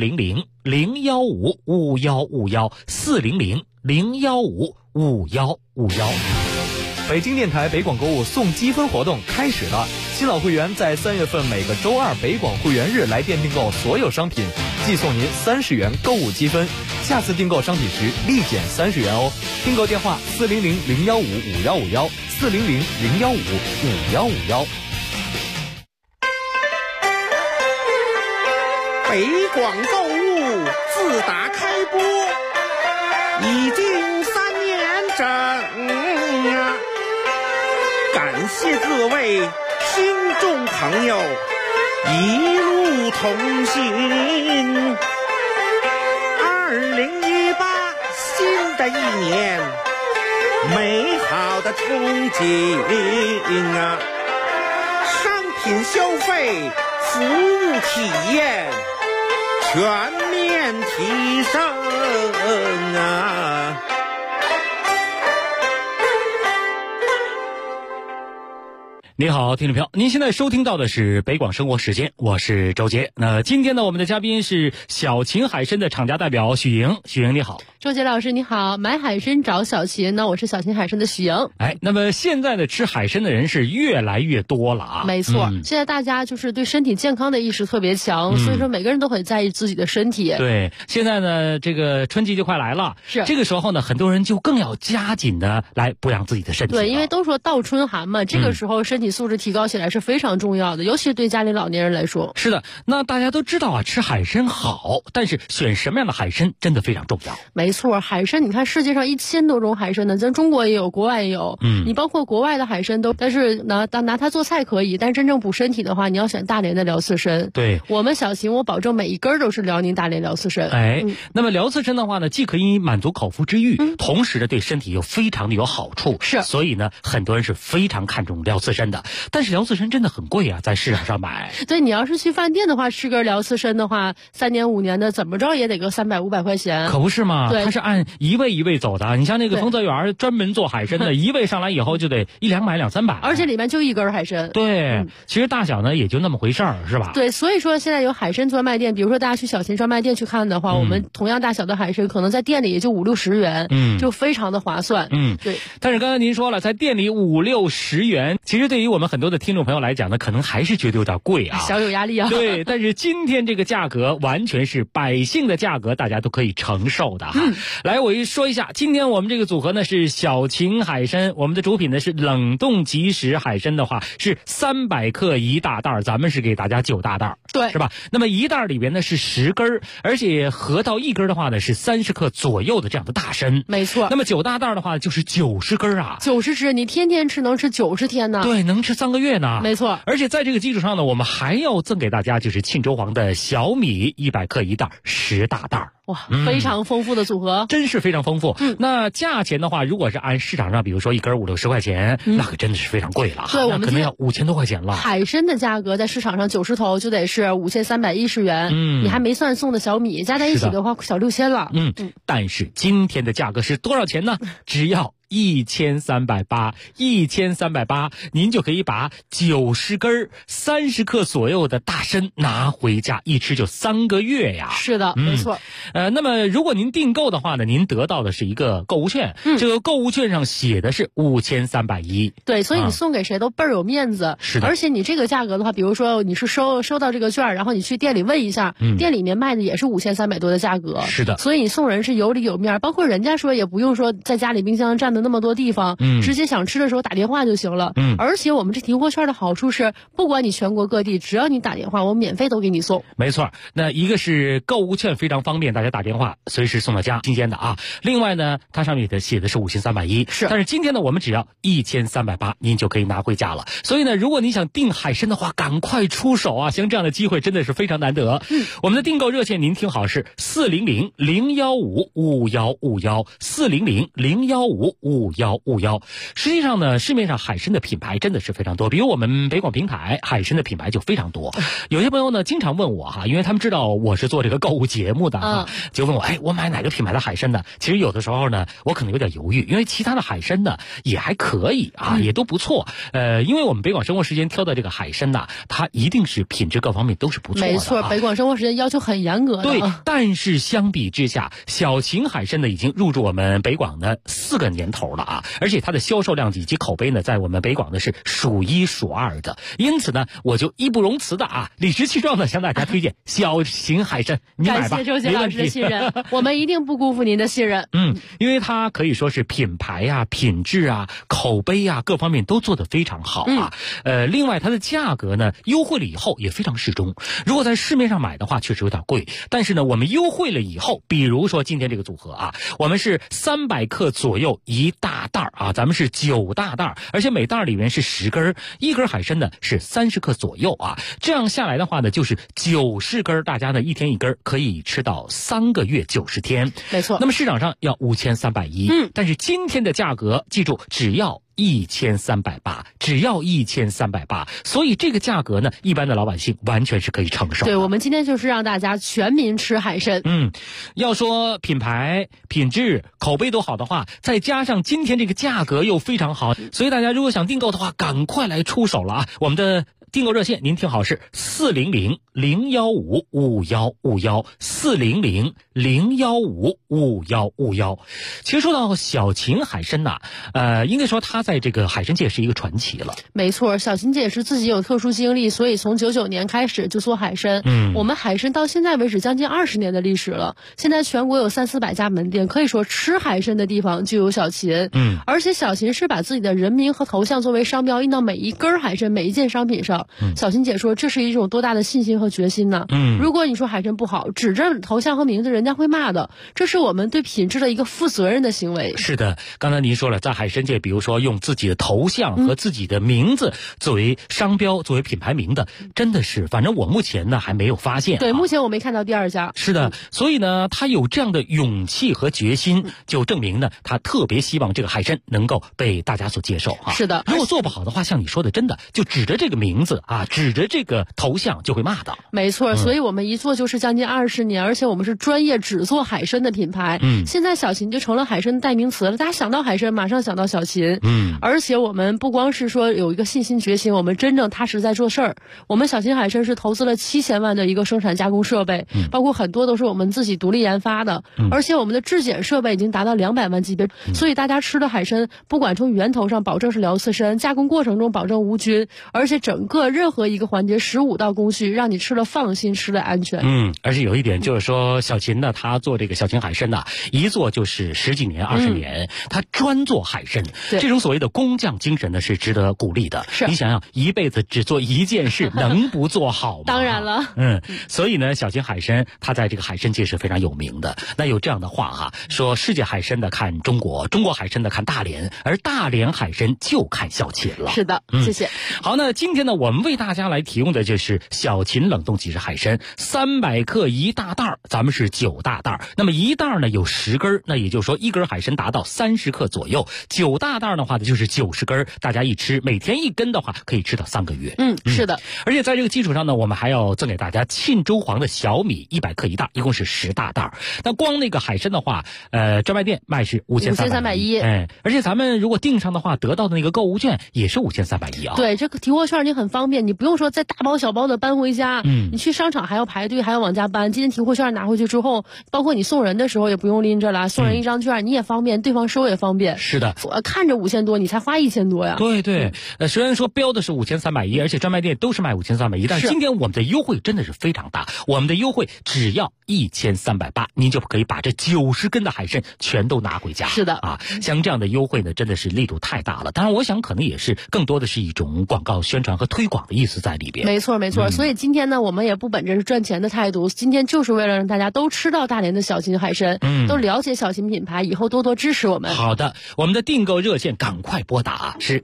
400-015-5151，400-015-5151。 北京电台北广购物送积分活动开始了，新老会员在3月份每个周2北广会员日来店订购所有商品，寄送您30元购物积分，下次订购商品时立减30元哦。订购电话400-015-5151，400-015-5151。 北广购物自打开播已经3年整啊，感谢各位听众朋友一路同行。2018新的一年，美好的憧憬啊，商品消费、服务体验全面提升啊！ 你好，听众朋友，您现在收听到的是北广生活时间，我是周杰。那今天呢，我们的嘉宾是小秦海参的厂家代表许莹。许莹你好。 周杰老师你好，买海参找小秦呢，我是小秦海参的许莹。 那么现在的吃海参的人是越来越多了啊。 没错，现在大家就是对身体健康的意识特别强，所以说每个人都很在意自己的身体。 对，现在呢，这个春季就快来了， 是这个时候呢，很多人就更要加紧的来补养自己的身体。 对，因为都说倒春寒嘛，这个时候身体素质提高起来是非常重要的，尤其是对家里老年人来说。 是的，那大家都知道啊，吃海参好，但是选什么样的海参真的非常重要。 没错，海参你看世界上1000多种海参呢，咱中国也有，国外也有。你包括国外的海参都，但是拿它做菜可以，但真正补身体的话，你要选大连的辽刺参。 对， 我们小秦我保证每一根都是辽宁大连辽刺参。 那么辽刺参的话呢，既可以满足口腹之欲，同时呢对身体又非常的有好处。 是， 所以呢很多人是非常看重辽刺参的。但是辽刺参真的很贵啊，在市场上买。 对，你要是去饭店的话，吃根辽刺参的话，3年5年的怎么着也得个300、500块钱。 可不是嘛？ 对， 它是按一位一位走的。你像那个丰泽园专门做海参的，一位上来以后就得100-200、200-300， 而且里面就一根海参。 对，其实大小呢也就那么回事儿，是吧？ 对，所以说现在有海参专卖店，比如说大家去小秦专卖店去看的话，我们同样大小的海参可能在店里也就50-60元，就非常的划算。对。 但是刚才您说了，在店里50-60元，其实对于我们很多的听众朋友来讲呢，可能还是觉得有点贵啊， 小有压力啊。 对，但是今天这个价格完全是百姓的价格，大家都可以承受的哈。 来，我说一下，今天我们这个组合呢是小秦海参，我们的主品呢是冷冻即食海参的话是300克1大袋，咱们是给大家9大袋， 对， 是吧？那么1袋里边呢是10根，而且合到1根的话呢是30克左右的这样的大参， 没错。 那么9大袋的话就是90根啊 ，90只，你天天吃能吃90天呢？ 对，能吃3个月呢。 没错。 而且在这个基础上呢，我们还要赠给大家就是沁州黄的小米100克1袋10大袋。 哇，非常丰富的组合， 真是非常丰富。那价钱的话，如果是按市场上，比如说1根50-60块钱，那可真的是非常贵了。 对，我们可能要5000多块钱了。 海参的价格在市场上90头就得是5310元，你还没算送的小米，加在一起的话小6000了。 但是今天的价格是多少钱呢？只要1380，1380，您就可以把90根30克左右的大参拿回家，一吃就3个月呀。 是的，没错。 那么如果您订购的话呢，您得到的是一个购物券，这个购物券上写的是5310。 对，所以你送给谁都倍儿有面子。 是的。 而且你这个价格的话，比如说你是收到这个券，然后你去店里问一下，店里面卖的也是5300多的价格。 是的。 所以你送人是有里有面，包括人家说也不用说在家里冰箱占的那么多地方，直接想吃的时候打电话就行了。而且我们这提货券的好处是，不管你全国各地，只要你打电话，我免费都给你送。 没错，那一个是购物券非常方便，大家打电话随时送到家，新鲜的啊。另外呢，它上面写的是5310， 是。 但是今天呢，我们只要1380，您就可以拿回家了。所以呢，如果你想订海参的话，赶快出手啊！像这样的机会真的是非常难得。我们的订购热线您听好是400-015-5151，400-015-5151。实际上呢，市面上海参的品牌真的是非常多，比如我们北广平台海参的品牌就非常多。有些朋友呢经常问我哈，因为他们知道我是做这个购物节目的就问我，我买哪个品牌的海参呢？其实有的时候呢，我可能有点犹豫，因为其他的海参呢也还可以啊，也都不错。因为我们北广生活时间挑的这个海参呢，它一定是品质各方面都是不错的。 没错，北广生活时间要求很严格的。 对，但是相比之下，小秦海参呢已经入驻我们北广的4个年头了啊，而且它的销售量以及口碑呢，在我们北广呢是数1数2的。因此呢，我就义不容辞的理直气壮的向大家推荐小秦海参，你买吧。 感谢周杰老师的信任，我们一定不辜负您的信任。 因为它可以说是品牌啊、品质啊、口碑啊各方面都做得非常好啊。另外它的价格呢，优惠了以后也非常适中。如果在市面上买的话，确实有点贵，但是呢，我们优惠了以后，比如说今天这个组合我们是300克左右1大袋咱们是9大袋，而且每袋里面是10根，1根海参呢是30克左右这样下来的话呢，就是90根，大家呢一天1根，可以吃到3个月90天。 没错。 那么市场上要5310，但是今天的价格记住只要1380，只要1380，所以这个价格呢，一般的老百姓完全是可以承受的。 对，我们今天就是让大家全民吃海参。 要说品牌、品质、口碑都好的话，再加上今天这个价格又非常好，所以大家如果想订购的话，赶快来出手了我们的订购热线您听好是400-015-5151，400-015-5151。其实说到小秦海参应该说它在这个海参界是一个传奇了。 没错，小秦姐是自己有特殊经历，所以从99年开始就做海参。我们海参到现在为止将近20年的历史了，现在全国有300-400家门店，可以说吃海参的地方就有小秦。而且小秦是把自己的人名和头像作为商标印到每一根海参每一件商品上。小秦姐说这是一种多大的信心和决心呢？如果你说海参不好，指着头像和名字，人家会骂的。这是我们对品质的一个负责任的行为。 是的，刚才您说了，在海参界，比如说用自己的头像和自己的名字作为商标、作为品牌名的，真的是，反正我目前呢还没有发现。 对，目前我没看到第2家。 是的，所以呢，他有这样的勇气和决心，就证明呢，他特别希望这个海参能够被大家所接受是的， 如果做不好的话，像你说的，真的就指着这个名字指着这个头像就会骂的。 没错，所以我们一做就是将近20年，而且我们是专业只做海参的品牌。现在小秦就成了海参的代名词了，大家想到海参马上想到小秦。而且我们不光是说有一个信心决心，我们真正踏实在做事儿。我们小秦海参是投资了7000万的一个生产加工设备，包括很多都是我们自己独立研发的，而且我们的质检设备已经达到200万级别，所以大家吃的海参不管从源头上保证是辽刺参，加工过程中保证无菌，而且整个任何一个环节15道工序让你吃了放心，吃了安全。 而且有一点就是说，小秦人呢，他做这个小秦海参呢，一做就是10几年、20年，他专做海参。这种所谓的工匠精神呢，是值得鼓励的。 是， 你想想，一辈子只做一件事，能不做好吗？ 当然了。 所以呢，小秦海参他在这个海参界是非常有名的。那有这样的话哈，说世界海参的看中国，中国海参的看大连，而大连海参就看小秦了。 是的，谢谢。 好，那今天呢，我们为大家来提供的就是小秦冷冻即食海参，300克1大袋，咱们是9大袋。那么1袋呢有10根，那也就是说1根海参达到30克左右，9大袋的话呢就是90根，大家一吃，每天1根的话可以吃到3个月。 是的。 而且在这个基础上呢，我们还要赠给大家沁州黄的小米100克1袋，一共是10大袋。那光那个海参的话，专卖店卖是5310，而且咱们如果订上的话，得到的那个购物券也是5310啊。 对，这个提货券你很方便，你不用说再大包小包的搬回家，你去商场还要排队，还要往家搬。今天提货券拿回去之后，包括你送人的时候也不用拎着了，送人一张券你也方便，对方收也方便。 是的， 看着5000多，你才花1000多呀。 对，虽然说标的是5310，而且专卖店都是卖5310，但是今天我们的优惠真的是非常大，我们的优惠只要1380，您就可以把这90根的海参全都拿回家。 是的啊，像这样的优惠呢，真的是力度太大了。当然，我想可能也是更多的是一种广告宣传和推广的意思在里边。 没错。所以今天呢，我们也不本着是赚钱的态度，今天就是为了让大家都吃到大连的小秦海参，都了解小秦品牌，以后多多支持我们。 好的，我们的订购热线赶快拨打是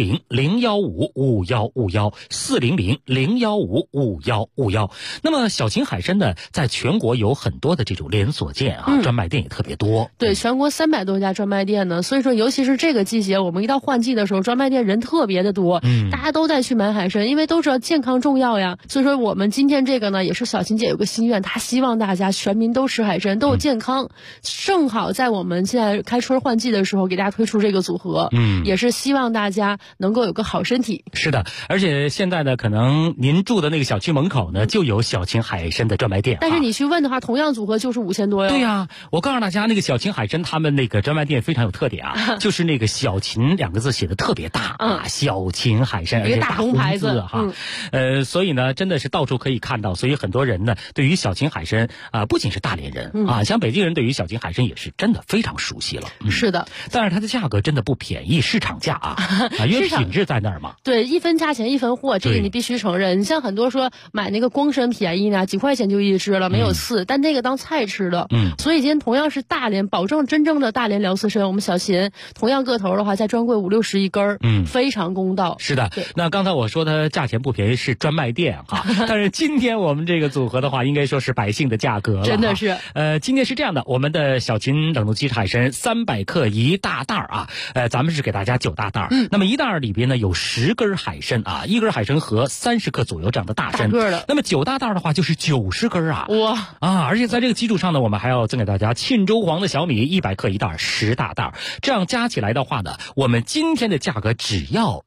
400-015-5151，400-015-5151。那么小秦海参呢，在全国有很多的这种连锁店啊，专卖店也特别多。 对，全国300多家专卖店呢，所以说尤其是这个季节，我们一到换季的时候，专卖店人特别的多，大家都在去买海参，因为都知道健康重要呀。所以说我们今天这个呢，也是小秦姐有个心愿，她希望大家全民都吃海参，都有健康。正好在我们现在开春换季的时候，给大家推出这个组合，也是希望大家能够有个好身体。 是的，而且现在呢，可能您住的那个小区门口呢，就有小秦海参的专卖店。 但是你去问的话，同样组合就是5000多哟。 对呀，我告诉大家，那个小秦海参他们那个专卖店非常有特点啊，就是那个小秦2个字写的特别大啊，小秦海参，而且大红牌子哈。所以呢，真的是到处可以看到，所以很多人呢，对于小秦海参不仅是大连人啊，像北京人对于小秦海参也是真的非常熟悉了。 是的， 但是它的价格真的不便宜，市场价因为品质在那儿嘛。 对，一分价钱一分货，这个你必须承认。你像很多说买那个光参便宜呢，几块钱就一只了，没有刺，但那个当菜吃的。所以今天同样是大连，保证真正的大连辽刺参，我们小秦同样个头的话，在专柜50-60一根非常公道。 是的，那刚才我说它价钱不便宜是专卖店哈，但是今天我们这个组合的话，应该说是百姓的价格了。 真的是。 今天是这样的，我们的小秦冷冻即食海参300克1大袋啊，咱们是给大家9大袋。那么1袋里边呢有10根海参啊，1根海参和30克左右这样的大参。那么9大袋的话就是90根啊。 哇啊！而且在这个基础上呢，我们还要赠给大家沁州黄的小米100克1袋，10大袋。这样加起来的话呢，我们今天的价格只要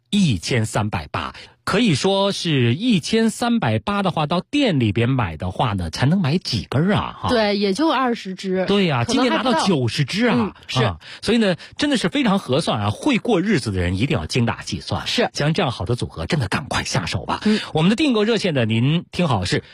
1380。可以说是1380的话，到店里边买的话呢，才能买几根啊？ 对，也就20只。 对呀，今天拿到90只啊！ 是， 所以呢，真的是非常合算啊！会过日子的人一定要精打细算。 是， 像这样好的组合，真的赶快下手吧。我们的订购热线呢，您听好是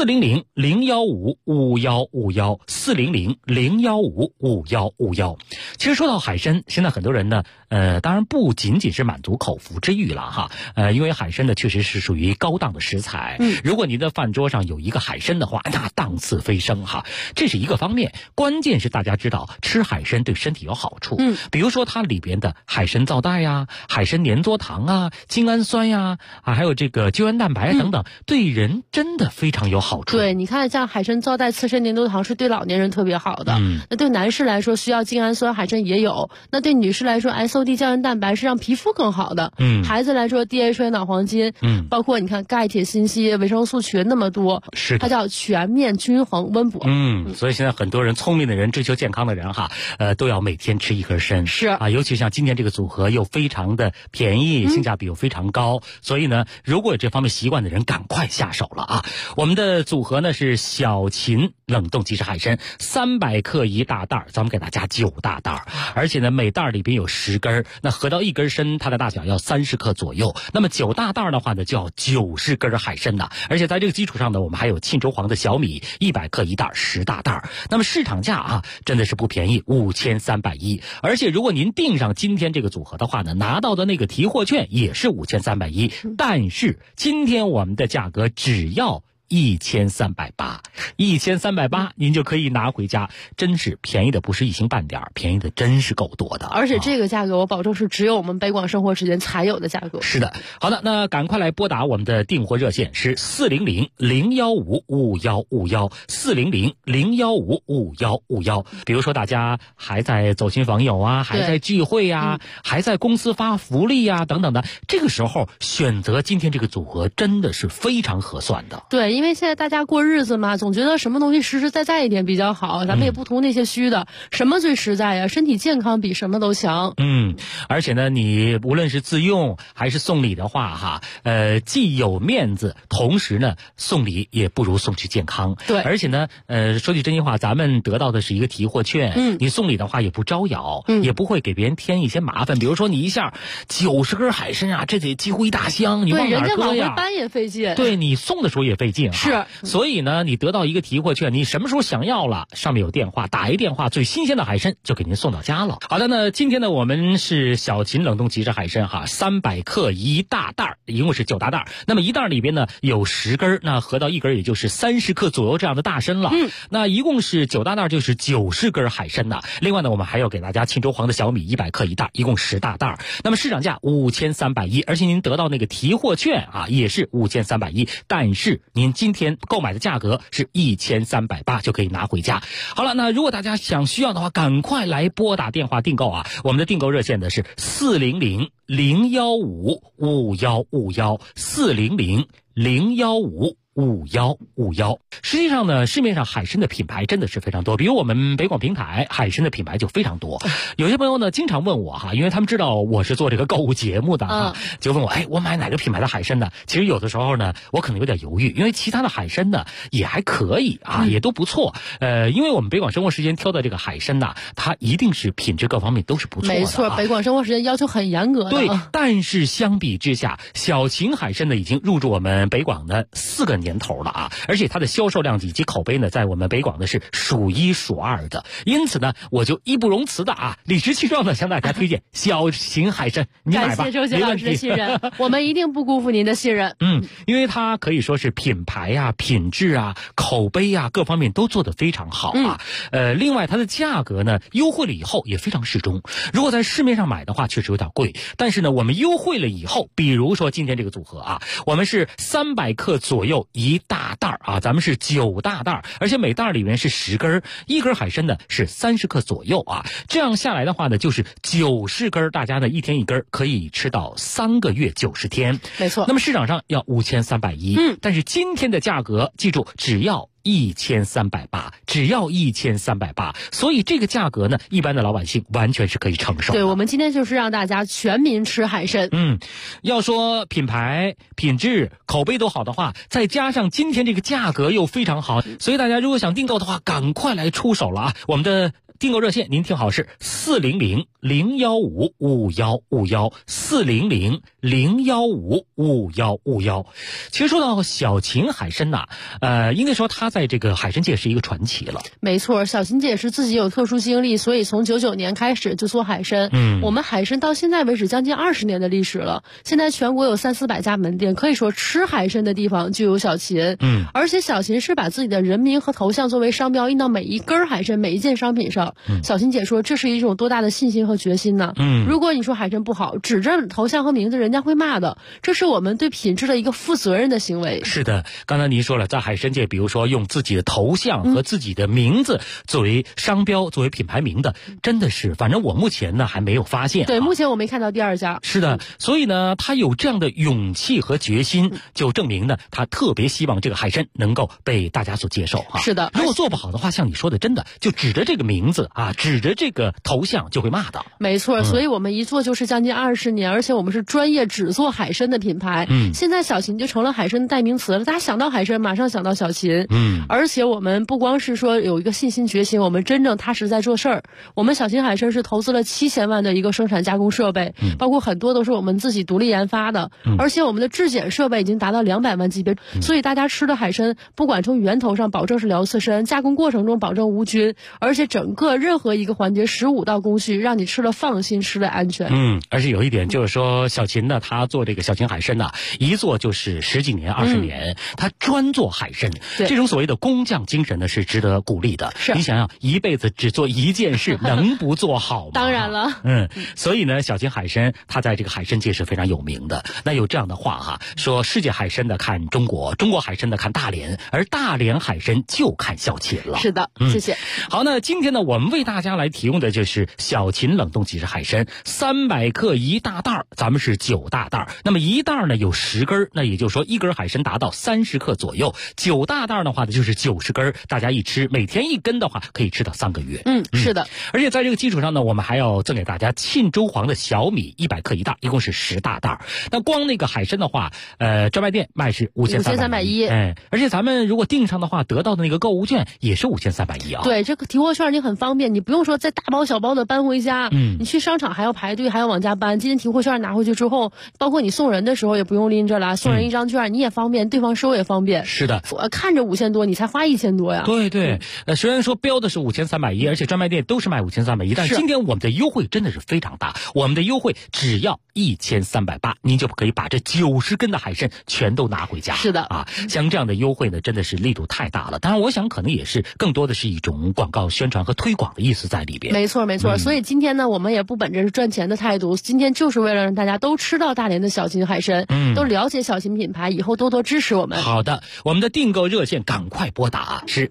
400-015-5151，400-015-5151。其实说到海参，现在很多人呢，当然不仅仅是满足口腹之欲了哈，因为海参呢确实是属于高档的食材。如果您的饭桌上有一个海参的话，那档次飞升哈，这是一个方面。关键是大家知道吃海参对身体有好处，比如说它里边的海参皂带呀、海参粘唑糖啊、精氨酸呀还有这个胶原蛋白等等，对人真的非常有好处。 对，你看像海参皂带、刺参粘唑糖是对老年人特别好的。那对男士来说需要精氨酸，海参也有。那对女士来说 SOD 胶原蛋白是让皮肤更好的。孩子来说 DHA 脑黄金，包括你看钙铁锌硒维生素群那么多， 是它叫全面均衡温补。 所以现在很多人聪明的人追求健康的人哈，都要每天吃一根参。 是啊，尤其像今天这个组合又非常的便宜，性价比又非常高，所以呢，如果有这方面习惯的人，赶快下手了啊！我们的组合呢是小秦冷冻即食海参，300克一大袋，咱们给大家9大袋，而且呢每袋里边有10根，那合到1根参，它的大小要30克左右。那么9大袋的话呢，就要90根海参呢。而且在这个基础上呢，我们还有沁州黄的小米100克一袋，10大袋。那么市场价啊，真的是不便宜，5310。而且如果您订上今天这个组合的话呢，拿到的那个提货券也是5310，但是今天我们的价格只要1380，1380您就可以拿回家，真是便宜的不是一星半点，便宜的真是够多的。 而且这个价格我保证是只有我们北广生活时间才有的价格。 是的，好的，那赶快来拨打我们的订货热线是400-015-5151，400-015-5151。比如说大家还在走亲访友啊，还在聚会啊，还在公司发福利啊等等的，这个时候选择今天这个组合真的是非常合算的。 对，因为现在大家过日子嘛，总觉得什么东西实实在在一点比较好，咱们也不图那些虚的，什么最实在呀？身体健康比什么都强。 而且呢，你无论是自用还是送礼的话哈，既有面子，同时呢送礼也不如送去健康。 对， 而且呢，说句真心话，咱们得到的是一个提货券，你送礼的话也不招摇，也不会给别人添一些麻烦。比如说你一下90根海参啊，这得几乎一大箱，你往哪搁呀？ 人家往回搬也费劲。 对，你送的时候也费劲。 是， 所以呢，你得到一个提货券，你什么时候想要了，上面有电话，打一电话，最新鲜的海参就给您送到家了。好的，那今天呢，我们是小秦冷冻即食海参哈，300克一大袋，一共是9大袋。那么一袋里边呢有10根，那合到1根也就是30克左右这样的大参了。那一共是9大袋，就是90根海参呢。另外呢，我们还要给大家沁州黄的小米100克一袋，一共10大袋。那么市场价5310，而且您得到那个提货券啊，也是5310，但是您今天购买的价格是1380，就可以拿回家。好了，那如果大家需要的话，赶快来拨打电话订购啊！我们的订购热线呢是400-015-5151，400-015-5151。实际上呢，市面上海参的品牌真的是非常多，比如我们北广平台海参的品牌就非常多。有些朋友呢经常问我哈，因为他们知道我是做这个购物节目的就问我，我买哪个品牌的海参呢？其实有的时候呢，我可能有点犹豫，因为其他的海参呢也还可以啊，也都不错。因为我们北广生活时间挑的这个海参呢，它一定是品质各方面都是不错的。 没错，北广生活时间要求很严格的。 对，但是相比之下，小秦海参呢已经入驻我们北广的4个年头了啊，而且它的销售量以及口碑呢，在我们北广呢是数1数2的。因此呢，我就义不容辞的理直气壮的向大家推荐小秦海参，你买吧， 感谢周杰老师的信任，我们一定不辜负您的信任。 因为它可以说是品牌啊、品质啊、口碑啊各方面都做得非常好啊。另外它的价格呢，优惠了以后也非常适中。如果在市面上买的话，确实有点贵，但是呢，我们优惠了以后，比如说今天这个组合啊，我们是300克左右一大袋啊，咱们是9大袋，而且每袋里面是10根，一根海参呢是30克左右啊。这样下来的话呢，就是90根，大家呢一天一根，可以吃到3个月90天。 没错。 那么市场上要5310，但是今天的价格，记住只要1380，只要1380，所以这个价格呢，一般的老百姓完全是可以承受的。 对，我们今天就是让大家全民吃海参。 要说品牌、品质、口碑都好的话，再加上今天这个价格又非常好，所以大家如果想订购的话，赶快来出手了啊！我们的订购热线您听好是400-015-5151，400-015-5151。其实说到小秦海参呐，应该说他在这个海参界是一个传奇了。 没错，小秦姐是自己有特殊经历，所以从99年开始就做海参。我们海参到现在为止将近20年的历史了，现在全国有300-400家门店，可以说吃海参的地方就有小秦。而且小秦是把自己的人名和头像作为商标印到每一根海参、每一件商品上。小秦姐说，这是一种多大的信心和决心呢？如果你说海参不好，指着头像和名字，人家会骂的。这是我们对品质的一个负责任的行为。 是的，刚才您说了，在海参界，比如说用自己的头像和自己的名字作为商标、作为品牌名的，真的是，反正我目前呢还没有发现。 对，目前我没看到第2家。 是的，所以呢，他有这样的勇气和决心，就证明呢，他特别希望这个海参能够被大家所接受是的， 如果做不好的话，像你说的，真的就指着这个名字字啊，指着这个头像就会骂的。 没错，所以我们一做就是将近20年，而且我们是专业只做海参的品牌。现在小秦就成了海参的代名词了，大家想到海参马上想到小秦。而且我们不光是说有一个信心决心，我们真正踏实在做事儿。我们小秦海参是投资了7000万的一个生产加工设备，包括很多都是我们自己独立研发的，而且我们的质检设备已经达到200万级别，所以大家吃的海参不管从源头上保证是聊刺参，加工过程中保证无菌，而且整个任何一个环节15道工序让你吃了放心，吃了安全。 而且有一点就是说，小秦呢，他做这个小秦海参呢，一做就是10几年、20年，他专做海参，这种所谓的工匠精神呢是值得鼓励的。你想想，一辈子只做一件事，能不做好吗？ 当然了。 所以呢，小秦海参他在这个海参界是非常有名的。那有这样的话哈，说世界海参的看中国，中国海参的看大连，而大连海参就看小秦了。 是的，谢谢。 好，那今天呢，我们为大家来提供的就是小秦冷冻即食海参，300克一大袋，咱们是9大袋。那么一袋呢有10根，那也就是说一根海参达到30克左右，9大袋的话呢就是90根，大家一吃每天1根的话可以吃到3个月。 是的。 而且在这个基础上呢，我们还要赠给大家沁州黄的小米100克一袋，一共是10大袋。那光那个海参的话，专卖店卖是5310，而且咱们如果订上的话，得到的那个购物券也是5310啊。 对，这个提货券你很方便，你不用说再大包小包的搬回家，你去商场还要排队，还要往家搬。今天提货券拿回去之后，包括你送人的时候也不用拎着了，送人一张券你也方便，对方收也方便。 是的， 我看着5000多，你才花1000多呀。 对，虽然说标的是5310，而且专卖店都是卖5310，但是今天我们的优惠真的是非常大，我们的优惠只要1380，您就可以把这90根的海参全都拿回家。 是的啊，像这样的优惠呢，真的是力度太大了。当然，我想可能也是更多的是一种广告宣传和推广的意思在里边。 没错，所以今天呢，我们也不本着是赚钱的态度，今天就是为了让大家都吃到大连的小秦海参，都了解小秦品牌，以后多多支持我们。 好的，我们的订购热线赶快拨打是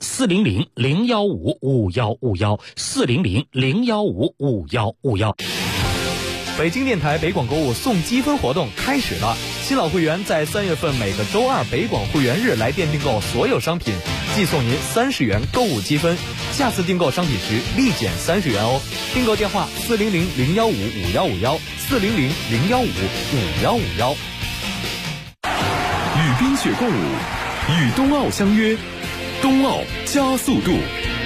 400-015-5151，400-015-5151。 北京电台北广购物送积分活动开始了，新老会员在3月份每个周2北广会员日来店订购所有商品，即送您30元购物积分，下次订购商品时立减30元哦。订购电话400-015-5151，400-015-5151。 与冰雪共舞，与冬奥相约，冬奥加速度。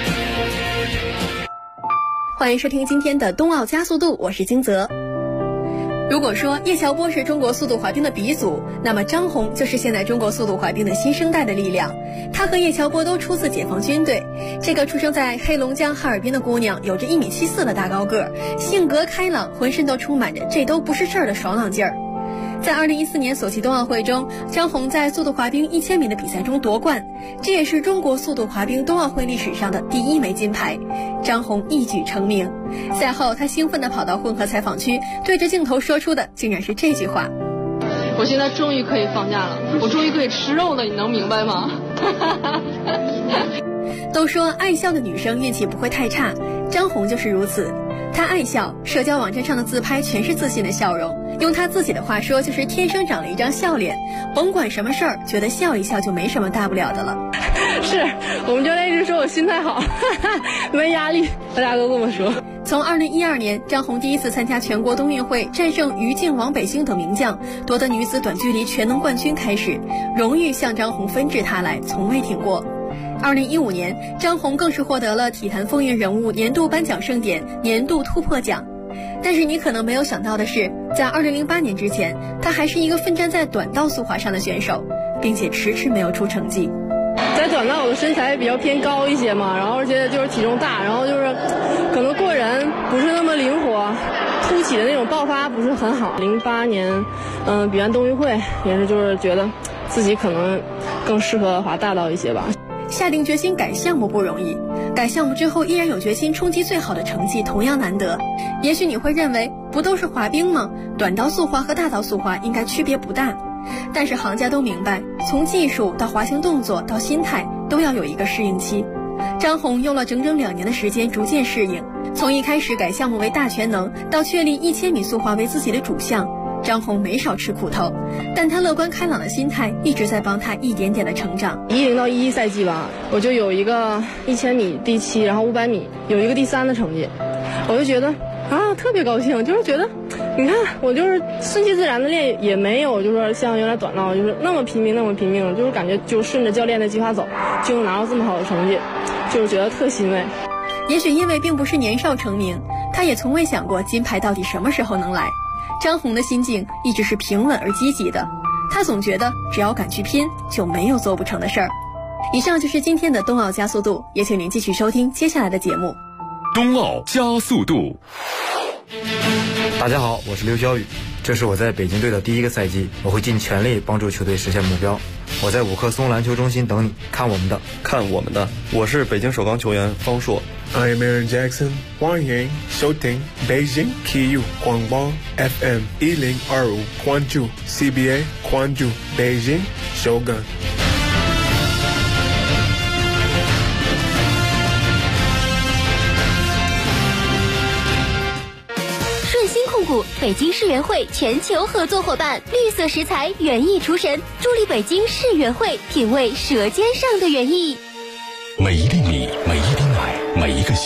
欢迎收听今天的冬奥加速度，我是金泽。如果说叶乔波是中国速度滑冰的鼻祖，那么张红就是现在中国速度滑冰的新生代的力量。她和叶乔波都出自解放军队，这个出生在黑龙江哈尔滨的姑娘有着1.74米的大高个儿，性格开朗，浑身都充满着这都不是事儿的爽朗劲儿。在2014年索契冬奥会中，张红在速度滑冰1000米的比赛中夺冠，这也是中国速度滑冰冬奥会历史上的第1枚金牌。张红一举成名。赛后，她兴奋地跑到混合采访区，对着镜头说出的竟然是这句话： 我现在终于可以放假了，我终于可以吃肉了，你能明白吗？ 都说爱笑的女生运气不会太差，张红就是如此。她爱笑，社交网站上的自拍全是自信的笑容，用她自己的话说就是天生长了一张笑脸，甭管什么事儿，觉得笑一笑就没什么大不了的了。 是我们教练一直说我心态好，没压力，大家都这么说。 从2012年张红第一次参加全国冬运会，战胜于静、王北星等名将，夺得女子短距离全能冠军开始，荣誉向张红纷至沓来，从未停过。2015年，张红更是获得了体坛风云人物年度颁奖盛典年度突破奖。但是你可能没有想到的是，在2008年之前，她还是一个奋战在短道速滑上的选手，并且迟迟没有出成绩。 在短道我的身材比较偏高一些嘛，然后而且就是体重大，然后就是可能过人不是那么灵活，突起的那种爆发不是很好。08年比完冬运会也是就是觉得自己可能更适合滑大道一些吧。 下定决心改项目不容易，改项目之后依然有决心冲击最好的成绩同样难得。也许你会认为不都是滑冰吗？短道速滑和大道速滑应该区别不大。但是行家都明白，从技术到滑行动作到心态都要有一个适应期。张红用了整整2年的时间逐渐适应，从一开始改项目为大全能，到确立1000米速滑为自己的主项， 张红没少吃苦头，但他乐观开朗的心态一直在帮他一点点的成长。 10到11赛季吧，我就有一个1000米第7，然后500米有一个第3的成绩，我就觉得特别高兴，就是觉得，你看我就是顺其自然的练，也没有就是说像原来短道就是那么拼命，就是感觉就顺着教练的计划走，就能拿到这么好的成绩，就是觉得特欣慰。 也许因为并不是年少成名，他也从未想过金牌到底什么时候能来。张红的心境一直是平稳而积极的，他总觉得只要敢去拼，就没有做不成的事儿。以上就是今天的冬奥加速度，也请您继续收听接下来的节目。 冬奥加速度。 大家好，我是刘晓宇，这是我在北京队的第1个赛季，我会尽全力帮助球队实现目标。我在五棵松篮球中心等你，看我们的。 我是北京首钢球员方硕。 I am Aaron Jackson， 欢迎收听北京体育广播 FM 1025，关注 CBA， 关注北京首钢。 顺鑫控股北京世园会全球合作伙伴，绿色食材园艺厨神，助力北京世园会品味舌尖上的园艺。 美丽